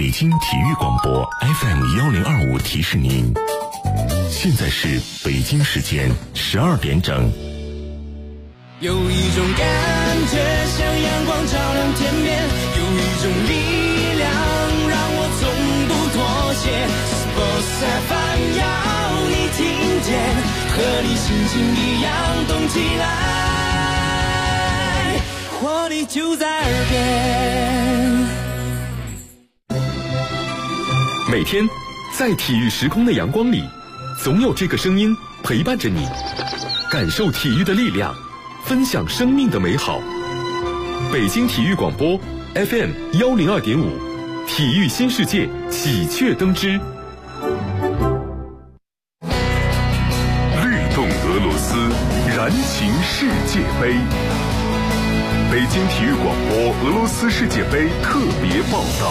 北京体育广播 FM1025提示您，现在是北京时间12点整。 有一种感觉像阳光照亮天边，有一种力量让我从不妥协。Sports FM 要你听见，和你心情一样动起来，活力就在耳边。 每天在体育时空的阳光里，总有这个声音陪伴着你，感受体育的力量，分享生命的美好。北京体育广播 FM102.5，体育新世界喜鹊登之。律动俄罗斯，燃情世界杯。北京体育广播俄罗斯世界杯特别报道。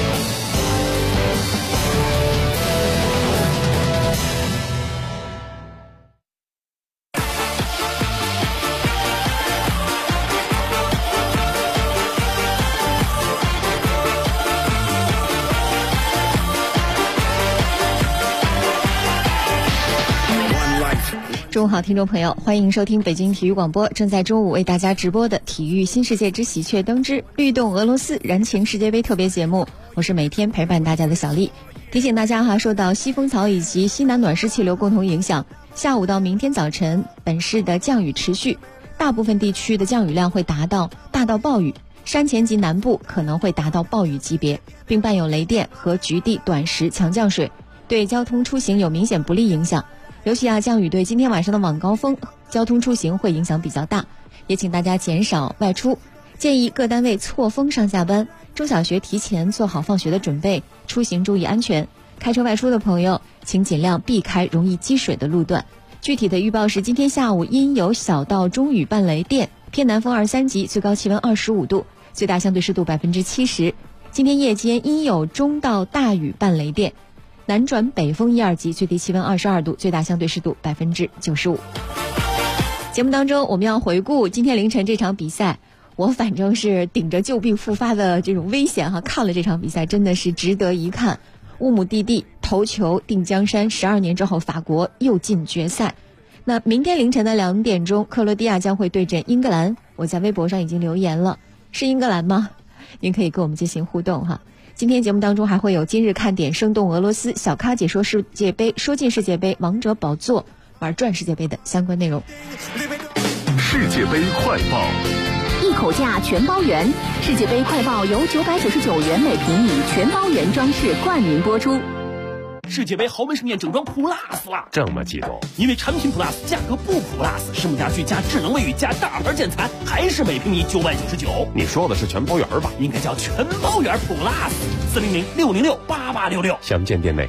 中午好，听众朋友，欢迎收听北京体育广播正在中午为大家直播的体育新世界之喜鹊登之律动俄罗斯燃情世界杯特别节目，我是每天陪伴大家的小丽。提醒大家受到西风槽以及西南暖湿气流共同影响，下午到明天早晨本市的降雨持续，大部分地区的降雨量会达到大到暴雨，山前及南部可能会达到暴雨级别，并伴有雷电和局地短时强降水，对交通出行有明显不利影响。尤其降雨对今天晚上的晚高峰交通出行会影响比较大，也请大家减少外出，建议各单位错峰上下班，中小学提前做好放学的准备，出行注意安全。开车外出的朋友请尽量避开容易积水的路段。具体的预报是今天下午阴有小到中雨伴雷电，偏南风2、3级，最高气温25度，最大相对湿度70%。今天夜间阴有中到大雨伴雷电，南转北风1、2级，最低气温22度，最大相对湿度95%。节目当中我们要回顾今天凌晨这场比赛，我反正是顶着旧病复发的这种危险看了这场比赛，真的是值得一看。乌姆蒂蒂头球定江山，12年之后法国又进决赛。那明天凌晨的2点钟，克罗地亚将会对阵英格兰，我在微博上已经留言了，是英格兰吗？您可以跟我们进行互动今天节目当中还会有今日看点、生动俄罗斯、小咖解说世界杯、说进世界杯、王者宝座、玩转世界杯的相关内容。 世界杯快报， 一口价全包圆，世界杯快报由999元每平米全包圆装饰冠名播出。 世界杯豪门盛宴整装 Plus 了， 这么激动？ 因为产品 Plus 价格不 Plus， 实木家具加智能卫浴加大牌建材，还是每平米999。 你说的是全包圆吧？ 应该叫全包圆 Plus，400-606-8866， 详见店内。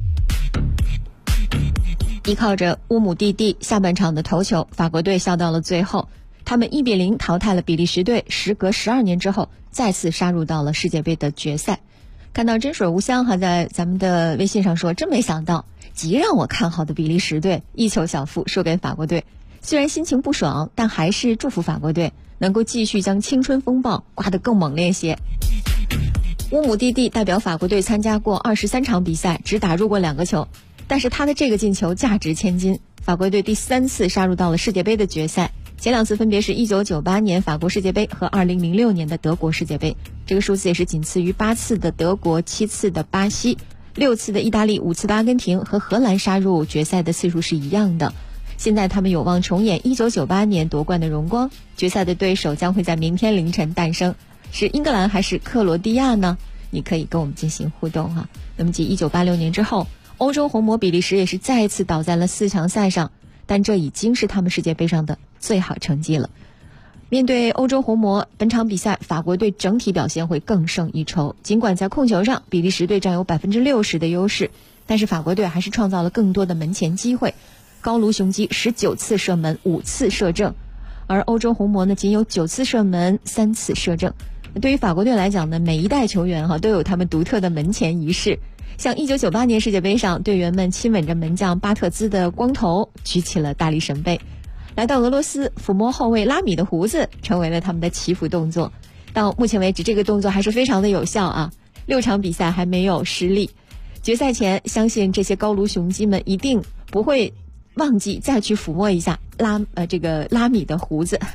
依靠着乌姆蒂蒂下半场的头球，法国队笑到了最后，他们1-0淘汰了比利时队，时隔12年之后再次杀入到了世界杯的决赛。看到真水无香在咱们的微信上说，真没想到极让我看好的比利时队1球小负输给法国队，虽然心情不爽，但还是祝福法国队能够继续将青春风暴刮得更猛烈些。乌姆蒂蒂代表法国队参加过23场比赛，只打入过2个球，但是他的这个进球价值千金，法国队第3次杀入到了世界杯的决赛，前2次分别是1998年法国世界杯和2006年的德国世界杯，这个数字也是仅次于8次的德国、7次的巴西、6次的意大利、5次的阿根廷和荷兰杀入决赛的次数是一样的。现在他们有望重演1998年夺冠的荣光。决赛的对手将会在明天凌晨诞生，是英格兰还是克罗地亚呢？你可以跟我们进行互动那么继1986年之后，欧洲红魔比利时也是再一次倒在了4强赛上，但这已经是他们世界杯上的最好成绩了。面对欧洲红魔，本场比赛法国队整体表现会更胜一筹，尽管在控球上比利时队占有60%的优势，但是法国队还是创造了更多的门前机会，高卢雄鸡19次射门5次射正，而欧洲红魔呢仅有9次射门3次射正。对于法国队来讲呢，每一代球员都有他们独特的门前仪式，像1998年世界杯上，队员们亲吻着门将巴特兹的光头，举起了大力神杯。来到俄罗斯，抚摸后卫拉米的胡子成为了他们的祈福动作。到目前为止，这个动作还是非常的有效 6场比赛还没有失利。决赛前，相信这些高卢雄鸡们一定不会忘记再去抚摸一下拉米的胡子。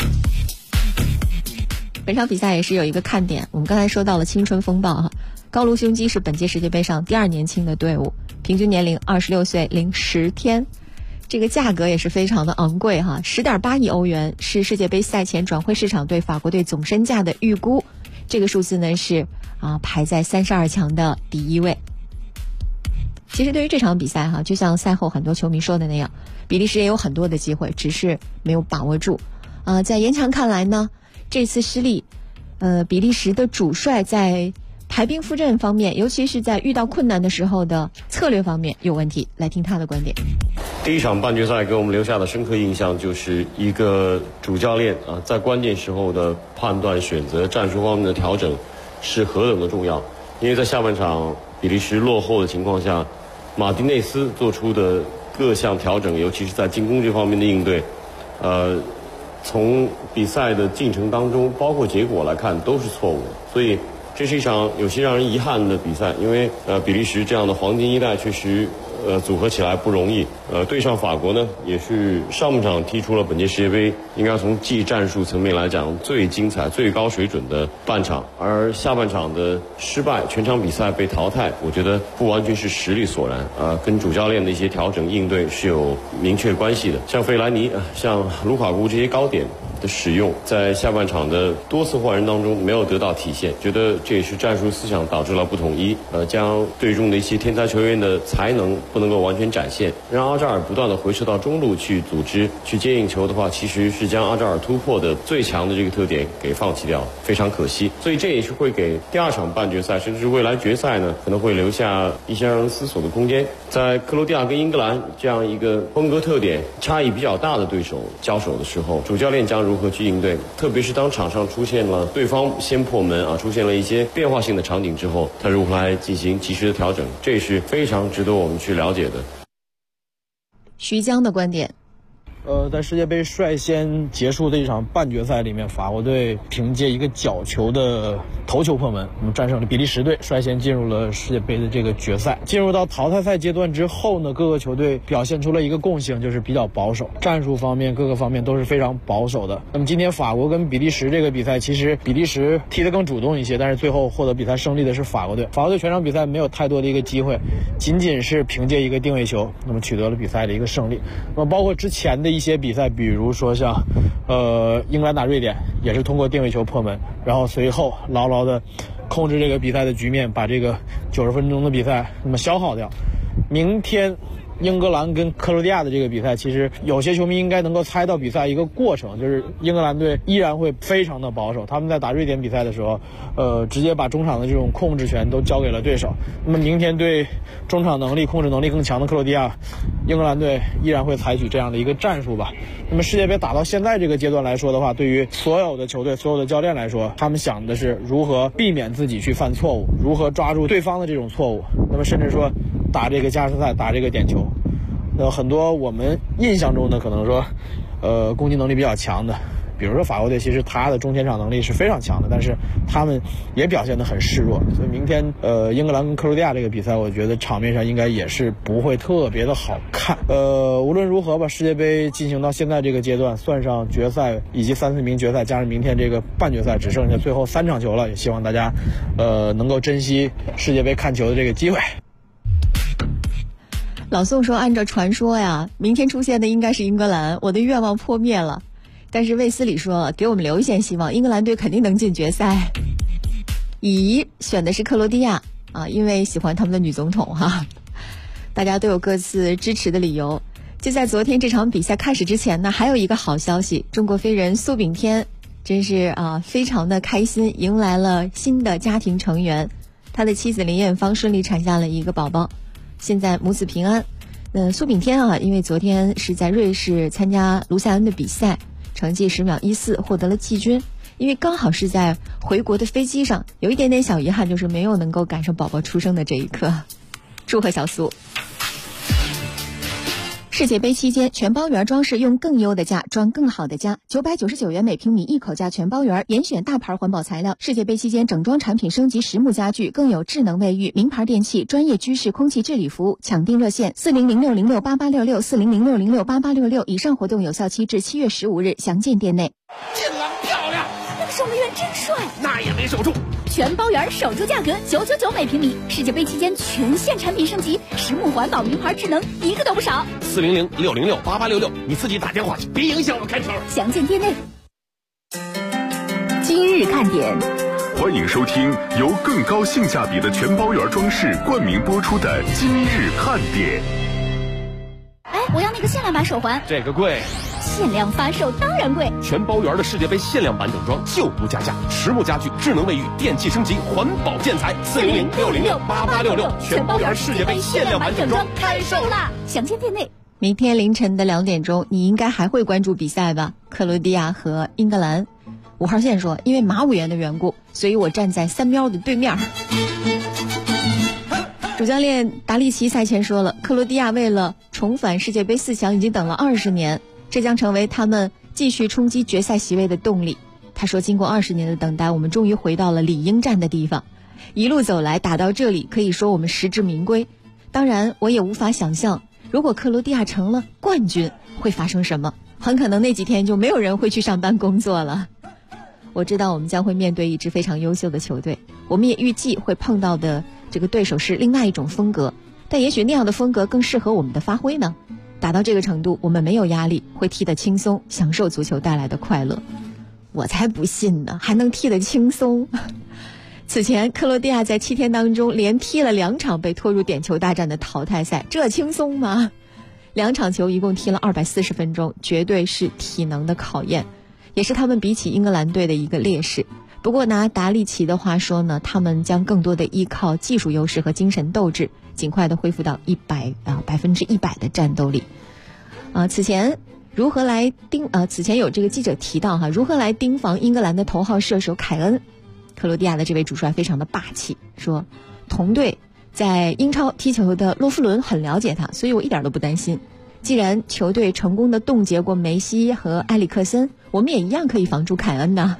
本场比赛也是有一个看点，我们刚才说到了青春风暴哈，高卢雄鸡是本届世界杯上第2年轻的队伍，平均年龄26岁零10天，这个价格也是非常的昂贵哈，10.8亿欧元是世界杯赛前转会市场对法国队总身价的预估，这个数字呢是排在32强的第1位。其实对于这场比赛哈，就像赛后很多球迷说的那样，比利时也有很多的机会，只是没有把握住。在严强看来呢，这次失利，比利时的主帅在排兵布阵方面，尤其是在遇到困难的时候的策略方面有问题。来听他的观点。 第一场半决赛给我们留下的深刻印象就是一个主教练在关键时候的判断、选择、战术方面的调整是何等的重要。因为在下半场比利时落后的情况下，马丁内斯做出的各项调整，尤其是在进攻这方面的应对，从比赛的进程当中，包括结果来看都是错误的，所以这是一场有些让人遗憾的比赛。因为比利时这样的黄金一代确实组合起来不容易。对上法国呢，也是上半场踢出了本届世界杯应该从技战术层面来讲最精彩、最高水准的半场，而下半场的失败，全场比赛被淘汰，我觉得不完全是实力所然，跟主教练的一些调整应对是有明确关系的。像费莱尼、像卢卡库这些高点的使用，在下半场的多次换人当中没有得到体现，觉得这也是战术思想导致了不统一，将队中的一些天才球员的才能不能够完全展现，让阿扎尔不断的回撤到中路去组织、去接应球的话，其实是将阿扎尔突破的最强的这个特点给放弃掉，非常可惜。所以这也是会给第2场半决赛甚至是未来决赛呢，可能会留下一些让人思索的空间。在克罗地亚跟英格兰这样一个风格特点差异比较大的对手交手的时候，主教练将如何去应对，特别是当场上出现了对方先破门出现了一些变化性的场景之后，他如何来进行及时的调整，这也是非常值得我们去了解的。 徐江的观点。 在世界杯率先结束的一场半决赛里面，法国队凭借一个角球的头球破门，战胜了比利时队，率先进入了世界杯的这个决赛。进入到淘汰赛阶段之后呢，各个球队表现出了一个共性，就是比较保守，战术方面各个方面都是非常保守的。那么今天法国跟比利时这个比赛，其实比利时踢得更主动一些，但是最后获得比赛胜利的是法国队。法国队全场比赛没有太多的一个机会，仅仅是凭借一个定位球，那么取得了比赛的一个胜利。那么包括之前的一些比赛，比如说像英格兰打瑞典，也是通过定位球破门，然后随后牢牢的控制这个比赛的局面，把这个90分钟的比赛那么消耗掉。明天英格兰跟克罗地亚的这个比赛，其实有些球迷应该能够猜到比赛一个过程，就是英格兰队依然会非常的保守，他们在打瑞典比赛的时候直接把中场的这种控制权都交给了对手。那么明天对中场能力、控制能力更强的克罗地亚，英格兰队依然会采取这样的一个战术吧。那么世界杯打到现在这个阶段来说的话，对于所有的球队、所有的教练来说，他们想的是如何避免自己去犯错误，如何抓住对方的这种错误，那么甚至说打这个加时赛、打这个点球。很多我们印象中的可能说攻击能力比较强的，比如说法国队，其实他的中前场能力是非常强的，但是他们也表现得很示弱。所以明天英格兰跟克罗地亚这个比赛，我觉得场面上应该也是不会特别的好看。无论如何吧，世界杯进行到现在这个阶段，算上决赛以及3、4名决赛，加上明天这个半决赛，只剩下最后3场球了，也希望大家能够珍惜世界杯看球的这个机会。 老宋说，按照传说呀，明天出现的应该是英格兰，我的愿望破灭了。但是卫斯理说，给我们留一线希望，英格兰队肯定能进决赛。乙选的是克罗地亚因为喜欢他们的女总统大家都有各自支持的理由。就在昨天这场比赛开始之前呢，还有一个好消息，中国飞人苏炳添真是非常的开心，迎来了新的家庭成员，他的妻子林艳芳顺利产下了一个宝宝，现在母子平安。苏炳添因为昨天是在瑞士参加卢塞恩的比赛，成绩10秒14获得了季军，因为刚好是在回国的飞机上，有一点点小遗憾，就是没有能够赶上宝宝出生的这一刻。祝贺小苏。 世界杯期间，全包圆装饰用更优的价装更好的家，999元每平米一口价全包圆，严选大牌环保材料。世界杯期间，整装产品升级实木家具，更有智能卫浴、名牌电器、专业居室空气治理服务。抢订热线4006068866，4006068866。以上活动有效期至7月15日，详见店内。 新郎漂亮， 那个守门员真帅， 那也没守住。 全包圆守住价格999每平米。世界杯期间全线产品升级，实木环保、名牌智能，一个都不少。 400-606-8866，你自己打电话去，别影响我开车。 详见店内。今日看点， 欢迎收听由更高性价比的全包圆装饰冠名播出的今日看点。 哎，我要那个限量版手环。 这个贵。 限量发售当然贵。 全包圆的世界杯限量版整装就不加价，实木家具、智能卫浴、电器升级、环保建材。400-606-8866，全包圆世界杯限量版整装开售啦！ 详见店内。 明天凌晨的2点钟，你应该还会关注比赛吧？克罗地亚和英格兰。5号线说，因为马务员的缘故，所以我站在三喵的对面。主教练达利奇赛前说了，克罗地亚为了重返世界杯4强已经等了20年，这将成为他们继续冲击决赛席位的动力。他说，经过20年的等待，我们终于回到了理应站的地方，一路走来打到这里，可以说我们实至名归。当然我也无法想象，如果克罗地亚成了冠军会发生什么，很可能那几天就没有人会去上班工作了。我知道我们将会面对一支非常优秀的球队，我们也预计会碰到的这个对手是另外一种风格，但也许那样的风格更适合我们的发挥呢。打到这个程度，我们没有压力，会踢得轻松，享受足球带来的快乐。我才不信呢，还能踢得轻松。此前克罗地亚在7天当中连踢了2场被拖入点球大战的淘汰赛，这轻松吗？2场球一共踢了240分钟，绝对是体能的考验，也是他们比起英格兰队的一个劣势。不过拿达利奇的话说呢，他们将更多的依靠技术优势和精神斗志，尽快的恢复到100%的战斗力。此前有这个记者提到如何来盯防英格兰的头号射手凯恩。克罗地亚的这位主帅非常的霸气，说同队在英超踢球的洛夫伦很了解他，所以我一点都不担心。既然球队成功的冻结过梅西和埃里克森，我们也一样可以防住凯恩呢。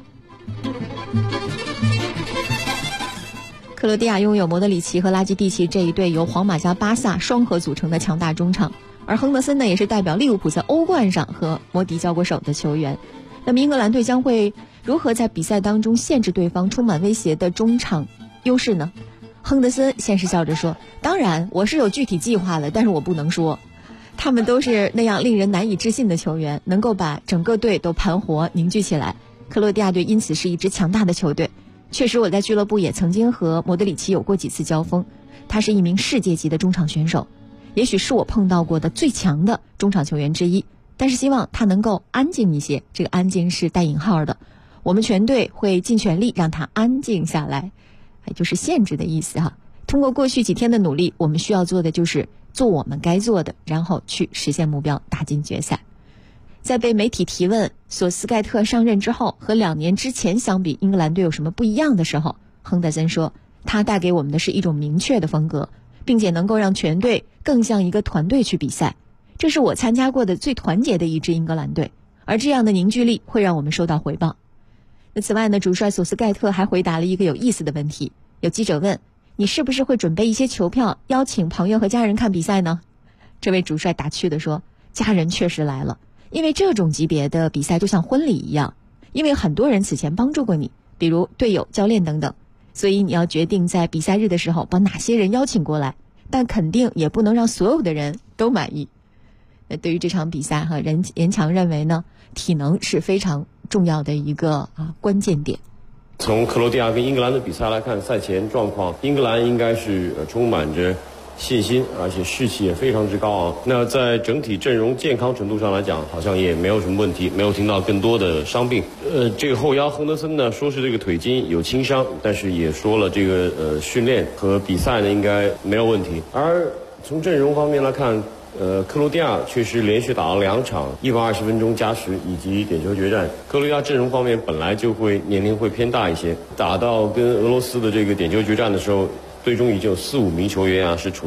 克罗地亚拥有莫德里奇和拉基蒂奇这一对由皇马加巴萨双核组成的强大中场，而亨德森呢也是代表利物浦在欧冠上和摩迪交过手的球员。那么英格兰队将会如何在比赛当中限制对方充满威胁的中场优势呢？亨德森先是笑着说，当然我是有具体计划的，但是我不能说。他们都是那样令人难以置信的球员，能够把整个队都盘活凝聚起来。克罗地亚队因此是一支强大的球队。确实我在俱乐部也曾经和莫德里奇有过几次交锋，他是一名世界级的中场选手，也许是我碰到过的最强的中场球员之一，但是希望他能够安静一些，这个安静是带引号的。我们全队会尽全力让他安静下来，就是限制的意思通过过去几天的努力，我们需要做的就是做我们该做的，然后去实现目标，打进决赛。在被媒体提问索斯盖特上任之后和2年之前相比，英格兰队有什么不一样的时候，亨德森说，他带给我们的是一种明确的风格，并且能够让全队更像一个团队去比赛。这是我参加过的最团结的一支英格兰队，而这样的凝聚力会让我们收到回报。那此外呢，主帅索斯盖特还回答了一个有意思的问题。有记者问，你是不是会准备一些球票邀请朋友和家人看比赛呢？这位主帅打趣地说，家人确实来了，因为这种级别的比赛就像婚礼一样，因为很多人此前帮助过你，比如队友、教练等等，所以你要决定在比赛日的时候把哪些人邀请过来，但肯定也不能让所有的人都满意。那对于这场比赛任强认为呢，体能是非常重要的一个关键点。 从克罗地亚跟英格兰的比赛来看，赛前状况，英格兰应该是充满着信心，而且士气也非常之高昂。那在整体阵容健康程度上来讲，好像也没有什么问题，没有听到更多的伤病。这个后腰亨德森呢，说是这个腿筋有轻伤，但是也说了这个训练和比赛呢应该没有问题。而从阵容方面来看，克罗地亚确实连续打了2场120分钟加时以及点球决战。克罗地亚阵容方面本来就年龄会偏大一些，打到跟俄罗斯的这个点球决战的时候，队中已经有4-5名球员是处在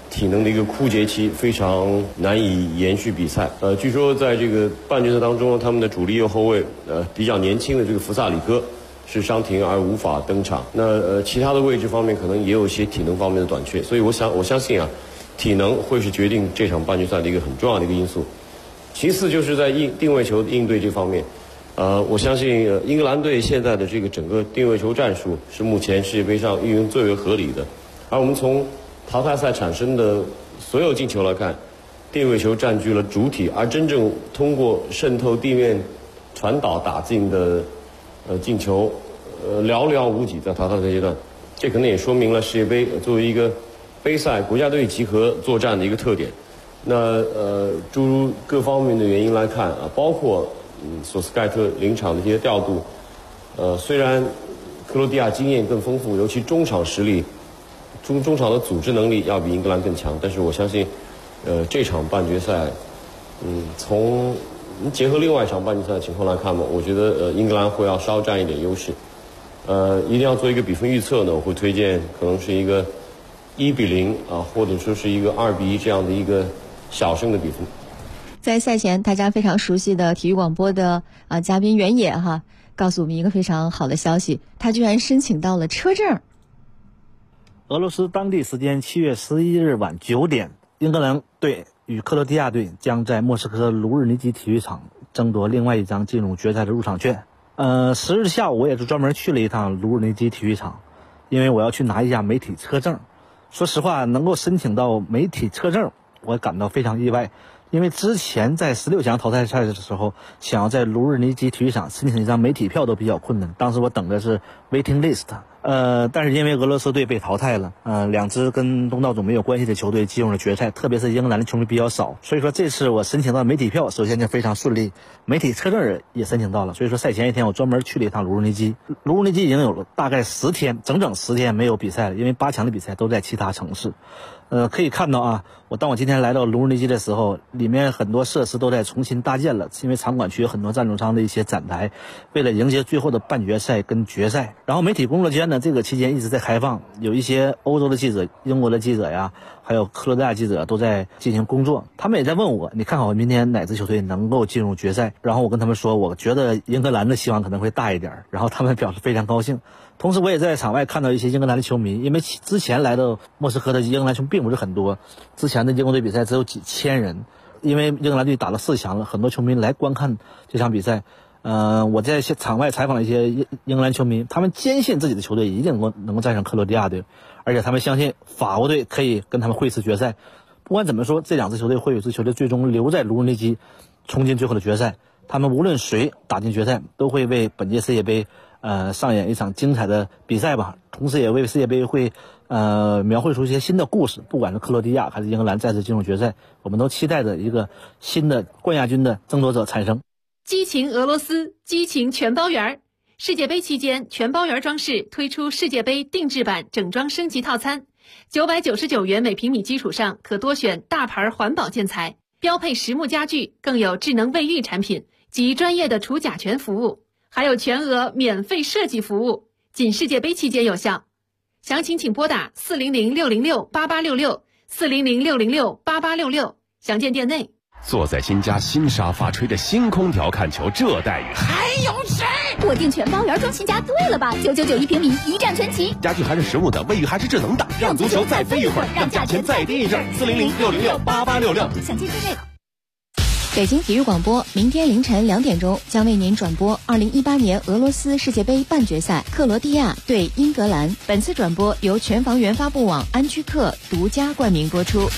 体能的一个枯竭期，非常难以延续比赛。据说在这个半决赛当中，他们的主力右后卫比较年轻的这个福萨里科是伤停而无法登场。那其他的位置方面可能也有一些体能方面的短缺，所以我相信啊，体能会是决定这场半决赛的一个很重要的一个因素。其次就是在定位球应对这方面，我相信英格兰队现在的这个整个定位球战术是目前世界杯上运用最为合理的。而我们从淘汰赛产生的所有进球来看，定位球占据了主体，而真正通过渗透地面传导打进的进球寥寥无几，在淘汰赛阶段，这可能也说明了世界杯作为一个杯赛国家队集合作战的一个特点。那诸如各方面的原因来看啊，包括索斯盖特临场的一些调度，虽然克罗地亚经验更丰富，尤其中场实力、中场的组织能力要比英格兰更强，但是我相信，这场半决赛，从结合另外一场半决赛的情况来看嘛，我觉得英格兰会要稍占一点优势。一定要做一个比分预测呢，我会推荐可能是一个1-0啊，或者说是一个2-1这样的一个小胜的比分。 在赛前，大家非常熟悉的体育广播的嘉宾原野哈，告诉我们一个非常好的消息，他居然申请到了车证。 俄罗斯当地时间7月11日晚9点，英格兰队与克罗地亚队将在莫斯科卢日尼基体育场争夺另外一张进入决赛的入场券。10日下午我也是专门去了一趟卢日尼基体育场，因为我要去拿一下媒体车证。说实话，能够申请到媒体车证，我感到非常意外。因为之前在16强淘汰赛的时候，想要在卢日尼基体育场申请一张媒体票都比较困难，当时我等的是 waiting list。但是因为俄罗斯队被淘汰了，两支跟东道主没有关系的球队进入了决赛，特别是英格兰的球迷比较少，所以说这次我申请到媒体票，首先就非常顺利，媒体车证也申请到了，所以说赛前一天我专门去了一趟卢日尼基。卢日尼基已经有了大概整整10天没有比赛了，因为8强的比赛都在其他城市。可以看到啊，当我今天来到卢日尼基的时候，里面很多设施都在重新搭建了，因为场馆区有很多赞助商的一些展台，为了迎接最后的半决赛跟决赛。然后媒体工作间呢，这个期间一直在开放，有一些欧洲的记者、英国的记者呀，还有克罗地亚记者都在进行工作。他们也在问我，你看好明天哪支球队能够进入决赛？然后我跟他们说，我觉得英格兰的希望可能会大一点，然后他们表示非常高兴。同时我也在场外看到一些英格兰的球迷，因为之前来到莫斯科的英格兰球迷并不是很多，之前的英国队比赛只有几千人，因为英格兰队打了4强了，很多球迷来观看这场比赛。我在场外采访了一些英格兰球迷，他们坚信自己的球队一定能够战胜克罗地亚队，而且他们相信法国队可以跟他们会师决赛。不管怎么说，这两支球队会有一支球队最终留在卢日尼基冲进最后的决赛，他们无论谁打进决赛都会为本届世界杯上演一场精彩的比赛吧，同时也为世界杯会描绘出一些新的故事，不管是克罗地亚还是英格兰再次进入决赛，我们都期待着一个新的冠亚军的争夺者产生。 激情俄罗斯，激情全包圆。世界杯期间，全包圆装饰推出世界杯定制版整装升级套餐，999元每平米基础上可多选大牌环保建材，标配实木家具，更有智能卫浴产品及专业的除甲醛服务，还有全额免费设计服务，仅世界杯期间有效。详情请拨打400-606-8866，400-606-8866，详见店内。 坐在新家新沙发吹着星空调看球，这待遇还有谁？ 我订全包圆装新家对了吧？999一平米，一站全齐， 家具还是实木的，卫浴还是智能的，让足球再飞一会儿，让价钱再低一阵。400-606-8866， 详见店内。 北京体育广播明天凌晨2点钟将为您转播2018年俄罗斯世界杯半决赛克罗地亚对英格兰。本次转播由全房源发布网安居客独家冠名播出。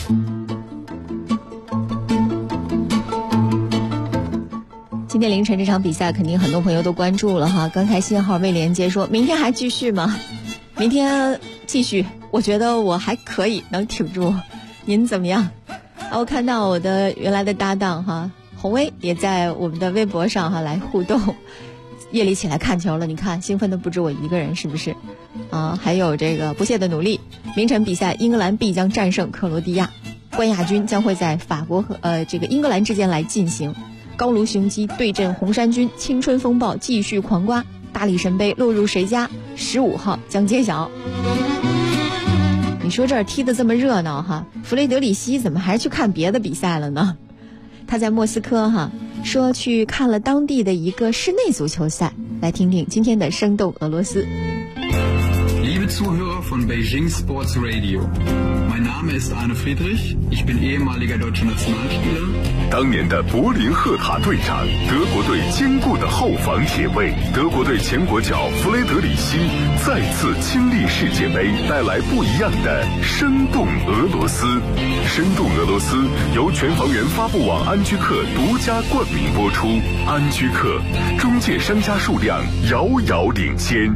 今天凌晨这场比赛肯定很多朋友都关注了哈，刚才信号未连接，说明天还继续吗？明天继续，我觉得我还可以能挺住，您怎么样？我看到我的原来的搭档哈洪威也在我们的微博上哈来互动，夜里起来看球了，你看兴奋的不止我一个人是不是？还有这个不懈的努力。明晨比赛英格兰必将战胜克罗地亚，冠亚军将会在法国和这个英格兰之间来进行。高卢雄鸡对阵红衫军，青春风暴继续狂刮，大力神杯落入谁家？15号将揭晓。 你说这儿踢得这么热闹哈，弗雷德里希怎么还去看别的比赛了呢？他在莫斯科哈说去看了当地的一个室内足球赛，来听听今天的生动俄罗斯。 Liebe Zuhörer von Beijing Sports Radio, mein Name ist Arne Friedrich, ich bin ehemaliger deutscher Nationalspieler。 当年的柏林赫塔队长，德国队坚固的后防铁卫，德国队前国脚弗雷德里希再次亲历世界杯，带来不一样的生动俄罗斯。生动俄罗斯由全房源发布网安居客独家冠名播出。安居客中介商家数量遥遥领先。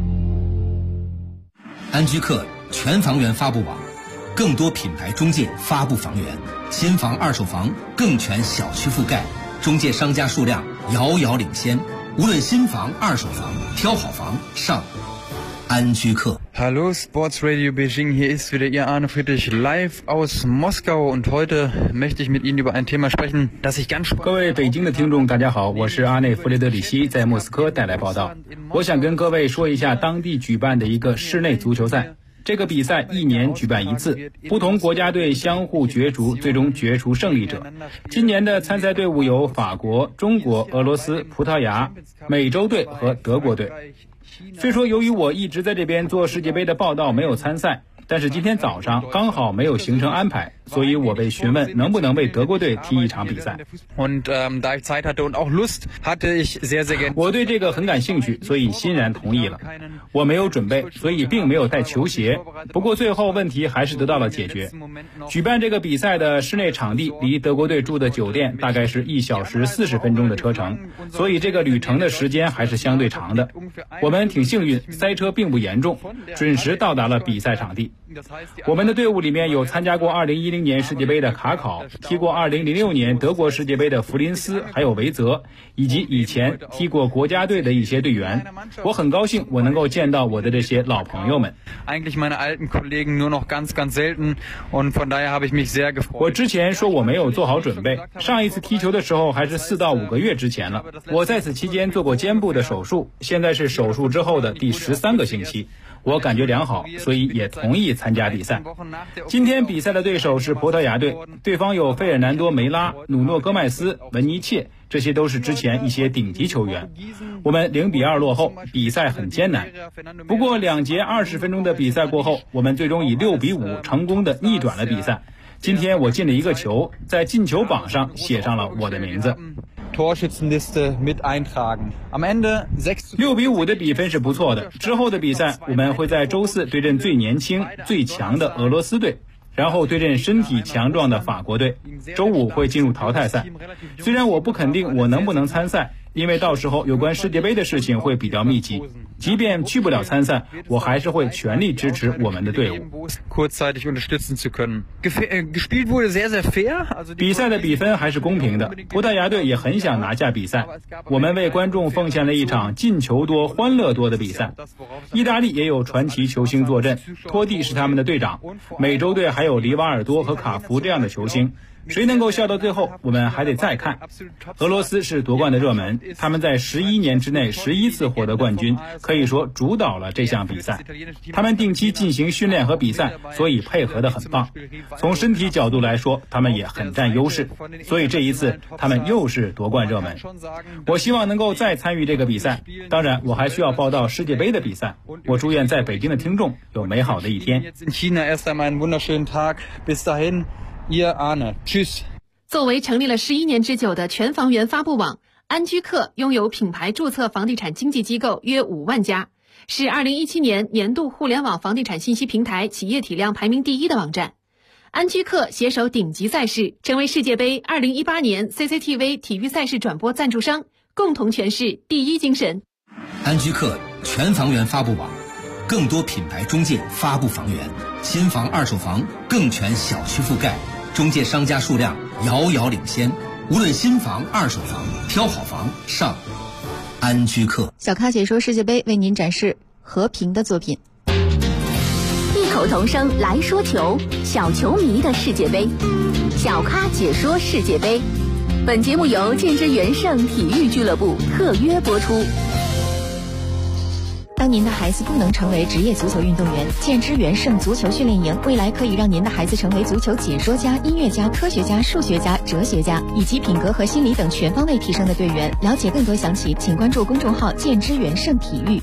安居客全房源发布网，更多品牌中介发布房源，新房二手房更全小区覆盖，中介商家数量遥遥领先。无论新房二手房，挑好房上安居客。 Hallo Sports Radio Beijing, hier ist wieder Ihr Arne Friedrich live aus Moskau und heute möchte ich mit Ihnen über ein Thema sprechen, das ich ganz spannend。 各位北京的听众大家好，我是阿内弗雷德里希，在莫斯科带来报道。我想跟各位说一下当地举办的一个室内足球赛。这个比赛一年举办一次，不同国家队相互角逐，最终决出胜利者。今年的参赛队伍有法国、中国、俄罗斯、葡萄牙、美洲队和德国队。虽说由于我一直在这边做世界杯的报道，没有参赛，但是今天早上刚好没有行程安排，所以我被询问能不能为德国队踢一场比赛。我对这个很感兴趣，所以欣然同意了。我没有准备，所以并没有带球鞋，不过最后问题还是得到了解决。举办这个比赛的室内场地离德国队住的酒店大概是1小时40分钟的车程，所以这个旅程的时间还是相对长的。我们挺幸运，塞车并不严重，准时到达了比赛场地。我们的队伍里面有参加过2010年世界杯的卡考，踢过2006年德国世界杯的弗林斯，还有维泽，以及以前踢过国家队的一些队员。我很高兴我能够见到我的这些老朋友们。我之前说我没有做好准备，上一次踢球的时候还是4到5个月之前了。我在此期间做过肩部的手术，现在是手术之后的第13个星期。我感觉良好，所以也同意参加比赛。今天比赛的对手是葡萄牙队，对方有费尔南多·梅拉、努诺·戈麦斯、文尼切，这些都是之前一些顶级球员。我们0-2落后，比赛很艰难。不过2节20分钟的比赛过后，我们最终以6-5成功的逆转了比赛。今天我进了一个球，在进球榜上写上了我的名字。 Torschützenliste mit eintragen. Am Ende 6-5的比分是不错的。之后的比赛我们会在周4对阵最年轻最强的俄罗斯队，然后对阵身体强壮的法国队，周5会进入淘汰赛。虽然我不肯定我能不能参赛，因为到时候有关世界杯的事情会比较密集，即便去不了参赛，我还是会全力支持我们的队伍。比赛的比分还是公平的，葡萄牙队也很想拿下比赛。我们为观众奉献了一场进球多、欢乐多的比赛。意大利也有传奇球星坐镇，托蒂是他们的队长，美洲队还有里瓦尔多和卡福这样的球星。谁能够笑到最后，我们还得再看。俄罗斯是夺冠的热门，他们在11年之内11次获得冠军，可以说主导了这项比赛。他们定期进行训练和比赛，所以配合得很棒。从身体角度来说，他们也很占优势，所以这一次他们又是夺冠热门。我希望能够再参与这个比赛，当然我还需要报道世界杯的比赛。我祝愿在北京的听众有美好的一天。 Ihr Arne. Tschüss. 作为成立了11年之久的全房源发布网，安居客拥有品牌注册房地产经纪机构约5万家，是2017年年度互联网房地产信息平台企业体量排名第1的网站。安居客携手顶级赛事，成为世界杯2018年 CCTV 体育赛事转播赞助商，共同诠释第一精神。 安居客全房源发布网，更多品牌中介发布房源，新房二手房更全小区覆盖，中介商家数量遥遥领先。无论新房二手房，挑好房上安居客。 小咖解说世界杯，为您展示和平的作品。 异口同声来说球，小球迷的世界杯，小咖解说世界杯。本节目由建之元盛体育俱乐部特约播出。 当您的孩子不能成为职业足球运动员，建之元盛足球训练营未来可以让您的孩子成为足球解说家、音乐家、科学家、数学家、哲学家，以及品格和心理等全方位提升的队员。了解更多详情，请关注公众号建之元盛体育。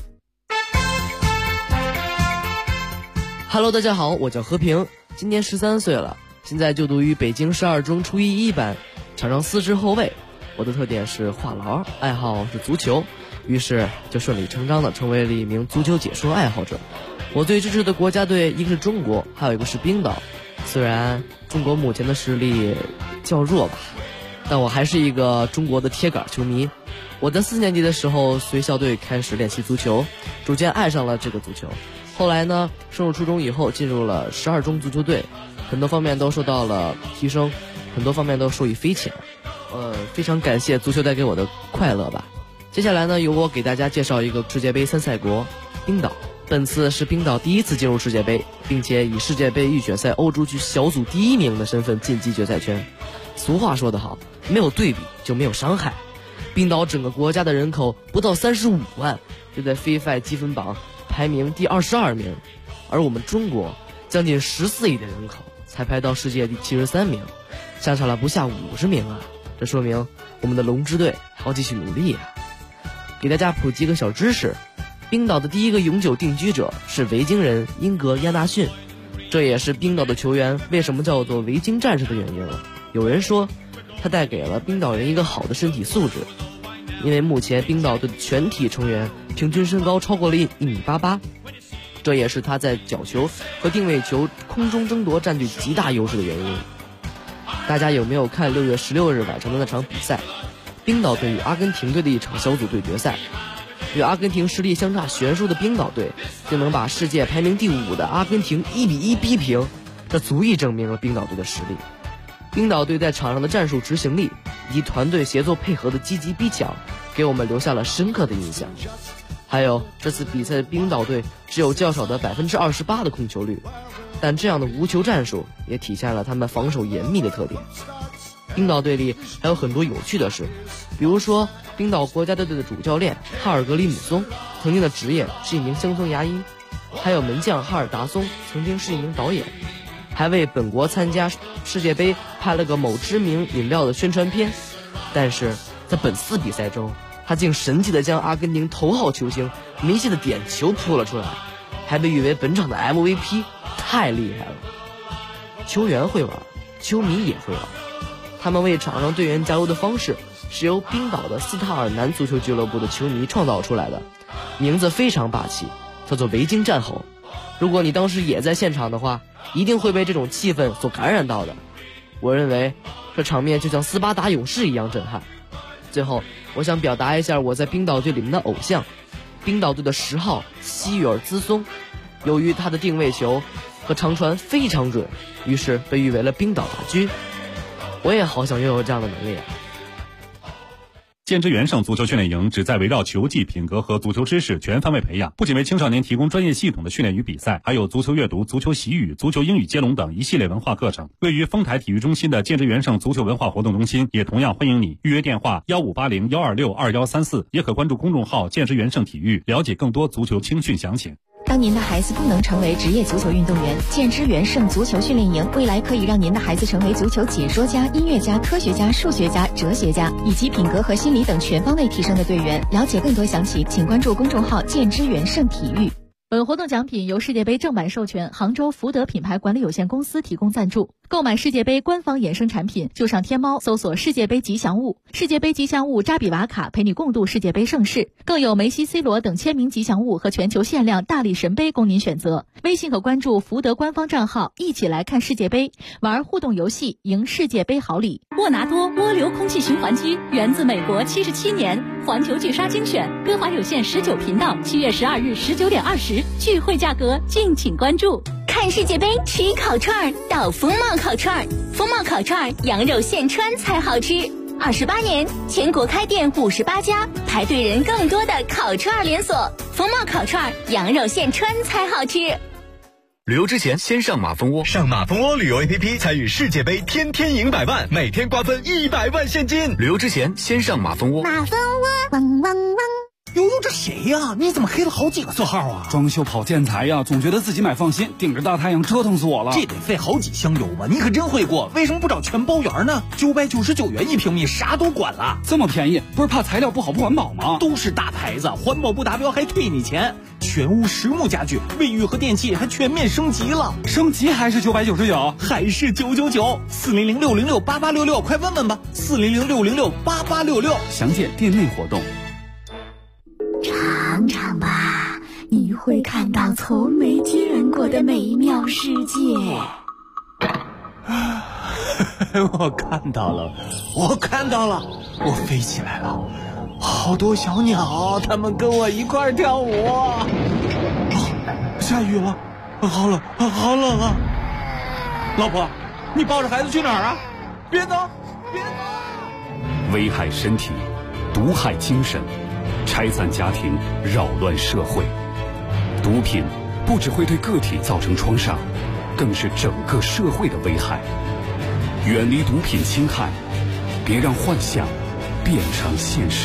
Hello， 大家好，我叫和平，今年13岁了，现在就读于北京12中初一一班，场上4支后卫。我的特点是话痨，爱好是足球，于是就顺理成章地成为了一名足球解说爱好者。我最支持的国家队一个是中国，还有一个是冰岛。虽然中国目前的实力较弱吧，但我还是一个中国的铁杆球迷。我在4年级的时候随校队开始练习足球，逐渐爱上了这个足球。后来呢，升入初中以后进入了12中足球队，很多方面都受到了提升，很多方面都受益匪浅。非常感谢足球带给我的快乐吧。接下来呢，由我给大家介绍一个世界杯参赛国——冰岛。本次是冰岛第一次进入世界杯，并且以世界杯预选赛欧洲区小组第1名的身份晋级决赛圈。俗话说得好，没有对比就没有伤害。冰岛整个国家的人口不到35万，就在非法积分榜排名第22名，而我们中国将近14亿的人口才排到世界第73名，相差了不下50名啊！这说明我们的龙之队还要继续努力啊！给大家普及一个小知识，冰岛的第一个永久定居者是维京人英格亚纳逊，这也是冰岛的球员为什么叫做维京战士的原因了。有人说他带给了冰岛人一个好的身体素质，因为目前冰岛队的全体成员平均身高超过了1.88米，这也是他在角球和定位球空中争夺占据极大优势的原因。大家有没有看6月16日晚上的那场比赛，冰岛队与阿根廷队的一场小组对决赛？与阿根廷实力相差悬殊的冰岛队就能把世界排名第5的阿根廷1-1逼平，这足以证明了冰岛队的实力。冰岛队在场上的战术执行力以及团队协作配合的积极逼抢，给我们留下了深刻的印象。还有这次比赛的冰岛队只有较少的28%的控球率，但这样的无球战术也体现了他们防守严密的特点。冰岛队里还有很多有趣的事，比如说冰岛国家队的主教练哈尔格里姆松曾经的职业是一名乡村牙医，还有门将哈尔达松曾经是一名导演，还为本国参加世界杯拍了个某知名饮料的宣传片。但是在本次比赛中，他竟神奇地将阿根廷头号球星梅西的点球扑了出来，还被誉为本场的 MVP， 太厉害了。球员会玩，球迷也会玩。他们为场上队员加油的方式是由冰岛的斯塔尔男足球俱乐部的球迷创造出来的，名字非常霸气，叫做维京战吼。如果你当时也在现场的话，一定会被这种气氛所感染到的。我认为这场面就像斯巴达勇士一样震撼。最后我想表达一下我在冰岛队里面的偶像，冰岛队的10号希约尔兹松，由于他的定位球和长传非常准，于是被誉为了冰岛大狙。我也好想拥有这样的能力啊！ 建之元盛足球训练营旨在围绕球技、品格和足球知识全方位培养，不仅为青少年提供专业系统的训练与比赛，还有足球阅读、足球习语、足球英语接龙等一系列文化课程。位于丰台体育中心的建之元盛足球文化活动中心也同样欢迎你。预约电话1580-126-2134，也可关注公众号建之元盛体育，了解更多足球青训详情。 当您的孩子不能成为职业足球运动员，建之元盛足球训练营未来可以让您的孩子成为足球解说家、音乐家、科学家、数学家、哲学家，以及品格和心理等全方位提升的队员。了解更多详情，请关注公众号建之元盛体育。 本活动奖品由世界杯正版授权杭州福德品牌管理有限公司提供赞助。购买世界杯官方衍生产品，就上天猫搜索世界杯吉祥物，世界杯吉祥物扎比瓦卡陪你共度世界杯盛世，更有梅西、C 罗等签名吉祥物和全球限量大力神杯供您选择。微信可关注福德官方账号，一起来看世界杯，玩互动游戏，赢世界杯好礼。 沃拿多涡流空气循环机源自美国77年，环球巨鲨精选，歌华有线19频道，7月12日19点20，聚会价格敬请关注。看世界杯吃烤串到风貌烤串，风貌烤串羊肉现穿才好吃。28年，全国开店58家，排队人更多的烤串连锁。风貌烤串羊肉现穿才好吃。 旅游之前先上马蜂窝， 上马蜂窝旅游 APP 参与世界杯，天天赢100万，每天瓜分100万现金。 旅游之前先上马蜂窝。 马蜂窝，汪汪汪。 悠悠，这谁呀？你怎么黑了好几个色号啊？ 装修跑建材呀，总觉得自己买放心，顶着大太阳折腾死我了。 这得费好几箱油吧？你可真会过，为什么不找全包园呢？999元1平米，啥都管了。 这么便宜，不是怕材料不好不环保吗？ 都是大牌子，环保不达标还退你钱。全屋实木家具，卫浴和电器还全面升级了。 升级还是999？ 还是999？400-606-8866，快问问吧。400-606-8866， 详见店内活动。 尝尝吧，你会看到从没见过的美妙世界。 我看到了，我飞起来了，好多小鸟，它们跟我一块跳舞。下雨了，好冷啊！老婆，你抱着孩子去哪儿啊？别走！ 危害身体，毒害精神，拆散家庭，扰乱社会。毒品不只会对个体造成创伤，更是整个社会的危害。远离毒品侵害，别让幻想变成现实。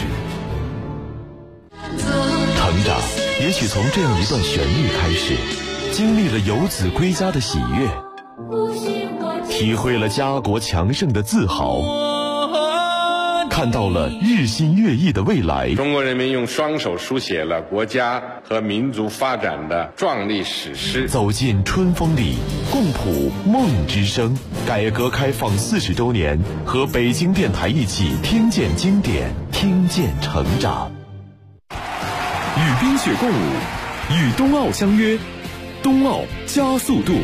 成长也许从这样一段旋律开始，经历了游子归家的喜悦，体会了家国强盛的自豪，看到了日新月异的未来。 中国人民用双手书写了国家和民族发展的壮丽史诗。 走进春风里，共谱梦之声。改革开放40周年，和北京电台一起听见经典，听见成长。 与冰雪共舞，与冬奥相约，冬奥加速度。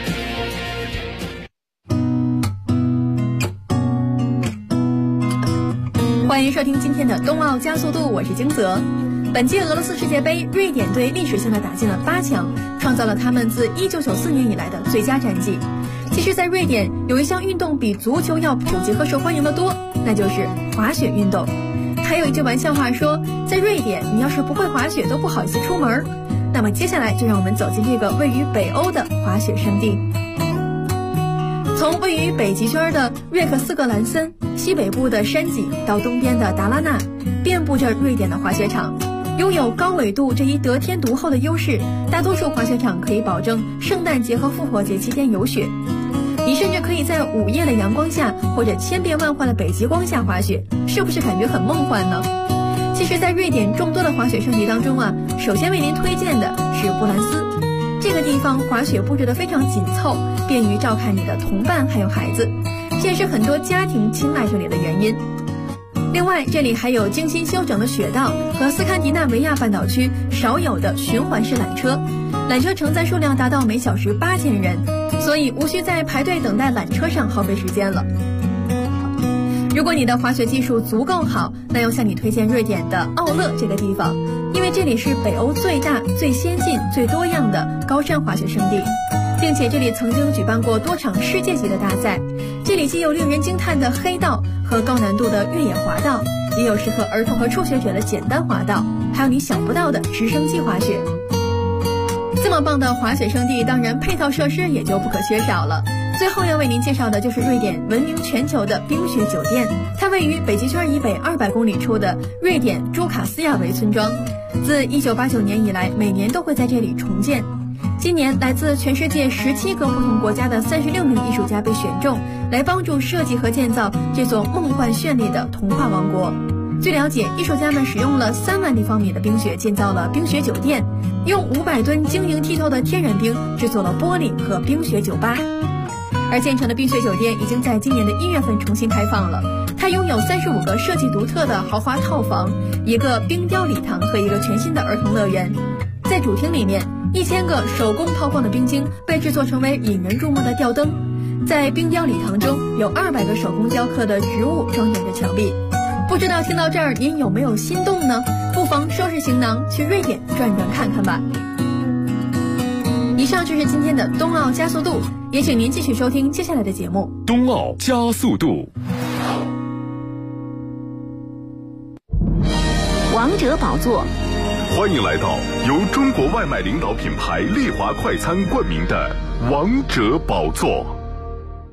欢迎收听今天的冬奥加速度，我是金泽。本届俄罗斯世界杯，瑞典队历史性的打进了8强，创造了他们自1994年以来的最佳战绩。其实在瑞典有一项运动比足球要普及和受欢迎的多，那就是滑雪运动。还有一句玩笑话说，在瑞典你要是不会滑雪都不好意思出门。那么接下来就让我们走进这个位于北欧的滑雪胜地。从位于北极圈的瑞克斯格兰森西北部的山脊到东边的达拉纳，遍布着瑞典的滑雪场。拥有高纬度这一得天独厚的优势，大多数滑雪场可以保证圣诞节和复活节期间有雪。你甚至可以在午夜的阳光下，或者千变万化的北极光下滑雪，是不是感觉很梦幻呢？其实在瑞典众多的滑雪胜地当中啊，首先为您推荐的是布兰斯。这个地方滑雪布置得非常紧凑，便于照看你的同伴还有孩子，这也是很多家庭青睐这里的原因。另外，这里还有精心修整的雪道和斯堪的纳维亚半岛区少有的循环式缆车，缆车承载数量达到每小时8000人，所以无需在排队等待缆车上耗费时间了。如果你的滑雪技术足够好，那要向你推荐瑞典的奥勒这个地方，因为这里是北欧最大、最先进、最多样的高山滑雪胜地，并且这里曾经举办过多场世界级的大赛。这里既有令人惊叹的黑道和高难度的越野滑道，也有适合儿童和初学者的简单滑道，还有你想不到的直升机滑雪。这么棒的滑雪胜地，当然配套设施也就不可缺少了。最后要为您介绍的就是瑞典闻名全球的冰雪酒店，它位于北极圈以北200公里处的瑞典朱卡斯亚维村庄，自1989年以来，每年都会在这里重建。今年来自全世界17个不同国家的36名艺术家被选中，来帮助设计和建造这座梦幻绚丽的童话王国。据了解，艺术家们使用了3万立方米的冰雪建造了冰雪酒店，用500吨晶莹剔透的天然冰制作了玻璃和冰雪酒吧。而建成的冰雪酒店已经在今年的1月份重新开放了，它拥有35个设计独特的豪华套房，一个冰雕礼堂和一个全新的儿童乐园。在主厅里面，1000个手工抛光的冰晶被制作成为引人入目的吊灯。在冰雕礼堂中，有200个手工雕刻的植物装点着墙壁。不知道听到这儿您有没有心动呢？不妨收拾行囊去瑞典转转看看吧。以上就是今天的冬奥加速度，也请您继续收听接下来的节目。 冬奥加速度， 王者宝座。 欢迎来到由中国外卖领导品牌丽华快餐冠名的王者宝座。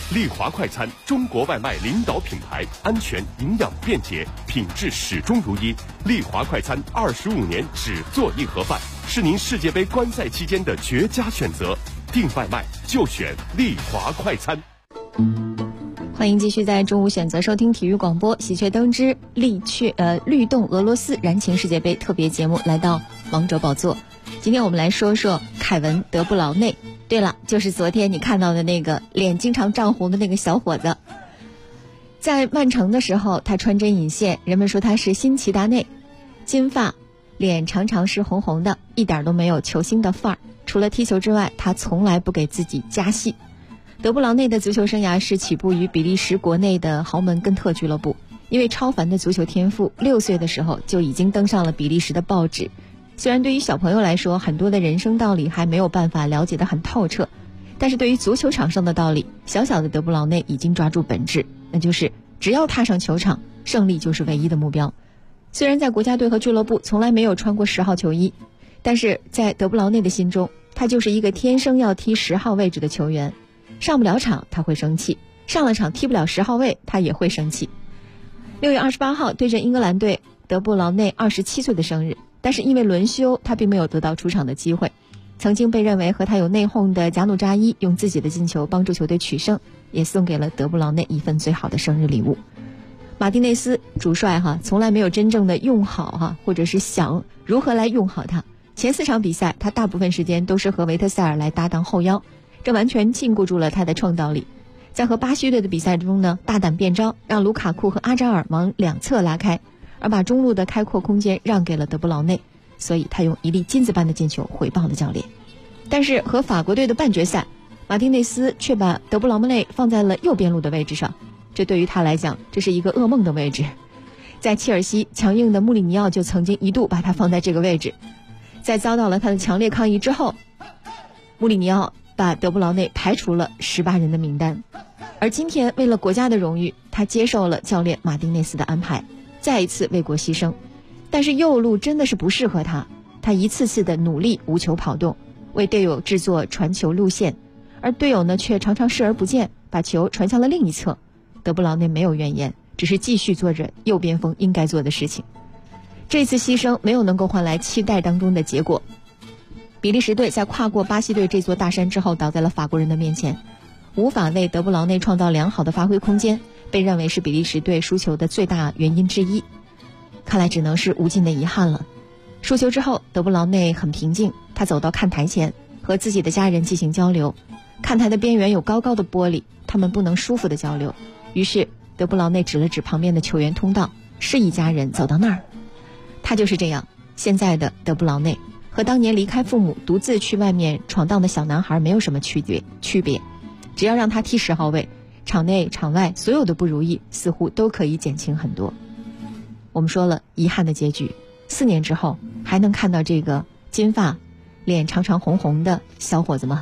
利华快餐，中国外卖领导品牌，安全、营养、便捷，品质始终如一。利华快餐25年只做一盒饭，是您世界杯观赛期间的绝佳选择。订外卖就选利华快餐。 欢迎继续在中午选择收听体育广播，喜鹊登之律动俄罗斯燃情世界杯特别节目，来到王者宝座。今天我们来说说凯文·德布劳内。对了，就是昨天你看到的那个脸经常涨红的那个小伙子。在曼城的时候，他穿针引线，人们说他是新齐达内，金发，脸常常是红红的，一点都没有球星的范儿。除了踢球之外，他从来不给自己加戏。德布劳内的足球生涯是起步于比利时国内的豪门根特俱乐部，因为超凡的足球天赋，6岁的时候就已经登上了比利时的报纸。虽然对于小朋友来说，很多的人生道理还没有办法了解得很透彻，但是对于足球场上的道理，小小的德布劳内已经抓住本质，那就是只要踏上球场，胜利就是唯一的目标。虽然在国家队和俱乐部从来没有穿过10号球衣，但是在德布劳内的心中，他就是一个天生要踢10号位置的球员。上不了场他会生气，上了场踢不了10号位他也会生气。6月28号对阵英格兰队，德布劳内27岁的生日，但是因为轮休，他并没有得到出场的机会。曾经被认为和他有内讧的贾努扎伊用自己的进球帮助球队取胜，也送给了德布劳内一份最好的生日礼物。马丁内斯主帅从来没有真正的用好或者是想如何来用好他。前4场比赛，他大部分时间都是和维特塞尔来搭档后腰，这完全禁锢住了他的创造力。在和巴西队的比赛中呢，大胆变招，让卢卡库和阿扎尔往两侧拉开，而把中路的开阔空间让给了德布劳内，所以他用一粒金子般的进球回报了教练。但是和法国队的半决赛，马丁内斯却把德布劳内放在了右边路的位置上，这对于他来讲，这是一个噩梦的位置。在切尔西，强硬的穆里尼奥就曾经一度把他放在这个位置，在遭到了他的强烈抗议之后，穆里尼奥把德布劳内排除了18人的名单。而今天为了国家的荣誉，他接受了教练马丁内斯的安排，再一次为国牺牲。但是右路真的是不适合他，他一次次的努力无球跑动，为队友制作传球路线，而队友呢却常常视而不见，把球传向了另一侧。德布劳内没有怨言，只是继续做着右边锋应该做的事情。这次牺牲没有能够换来期待当中的结果。比利时队在跨过巴西队这座大山之后，倒在了法国人的面前，无法为德布劳内创造良好的发挥空间，被认为是比利时队输球的最大原因之一。看来只能是无尽的遗憾了。输球之后，德布劳内很平静，他走到看台前，和自己的家人进行交流。看台的边缘有高高的玻璃，他们不能舒服的交流。于是德布劳内指了指旁边的球员通道，示意家人走到那儿。他就是这样，现在的德布劳内和当年离开父母独自去外面闯荡的小男孩没有什么区别。只要让他踢10号位，场内场外所有的不如意似乎都可以减轻很多。我们说了，遗憾的结局，4年之后还能看到这个金发脸常常红红的小伙子吗？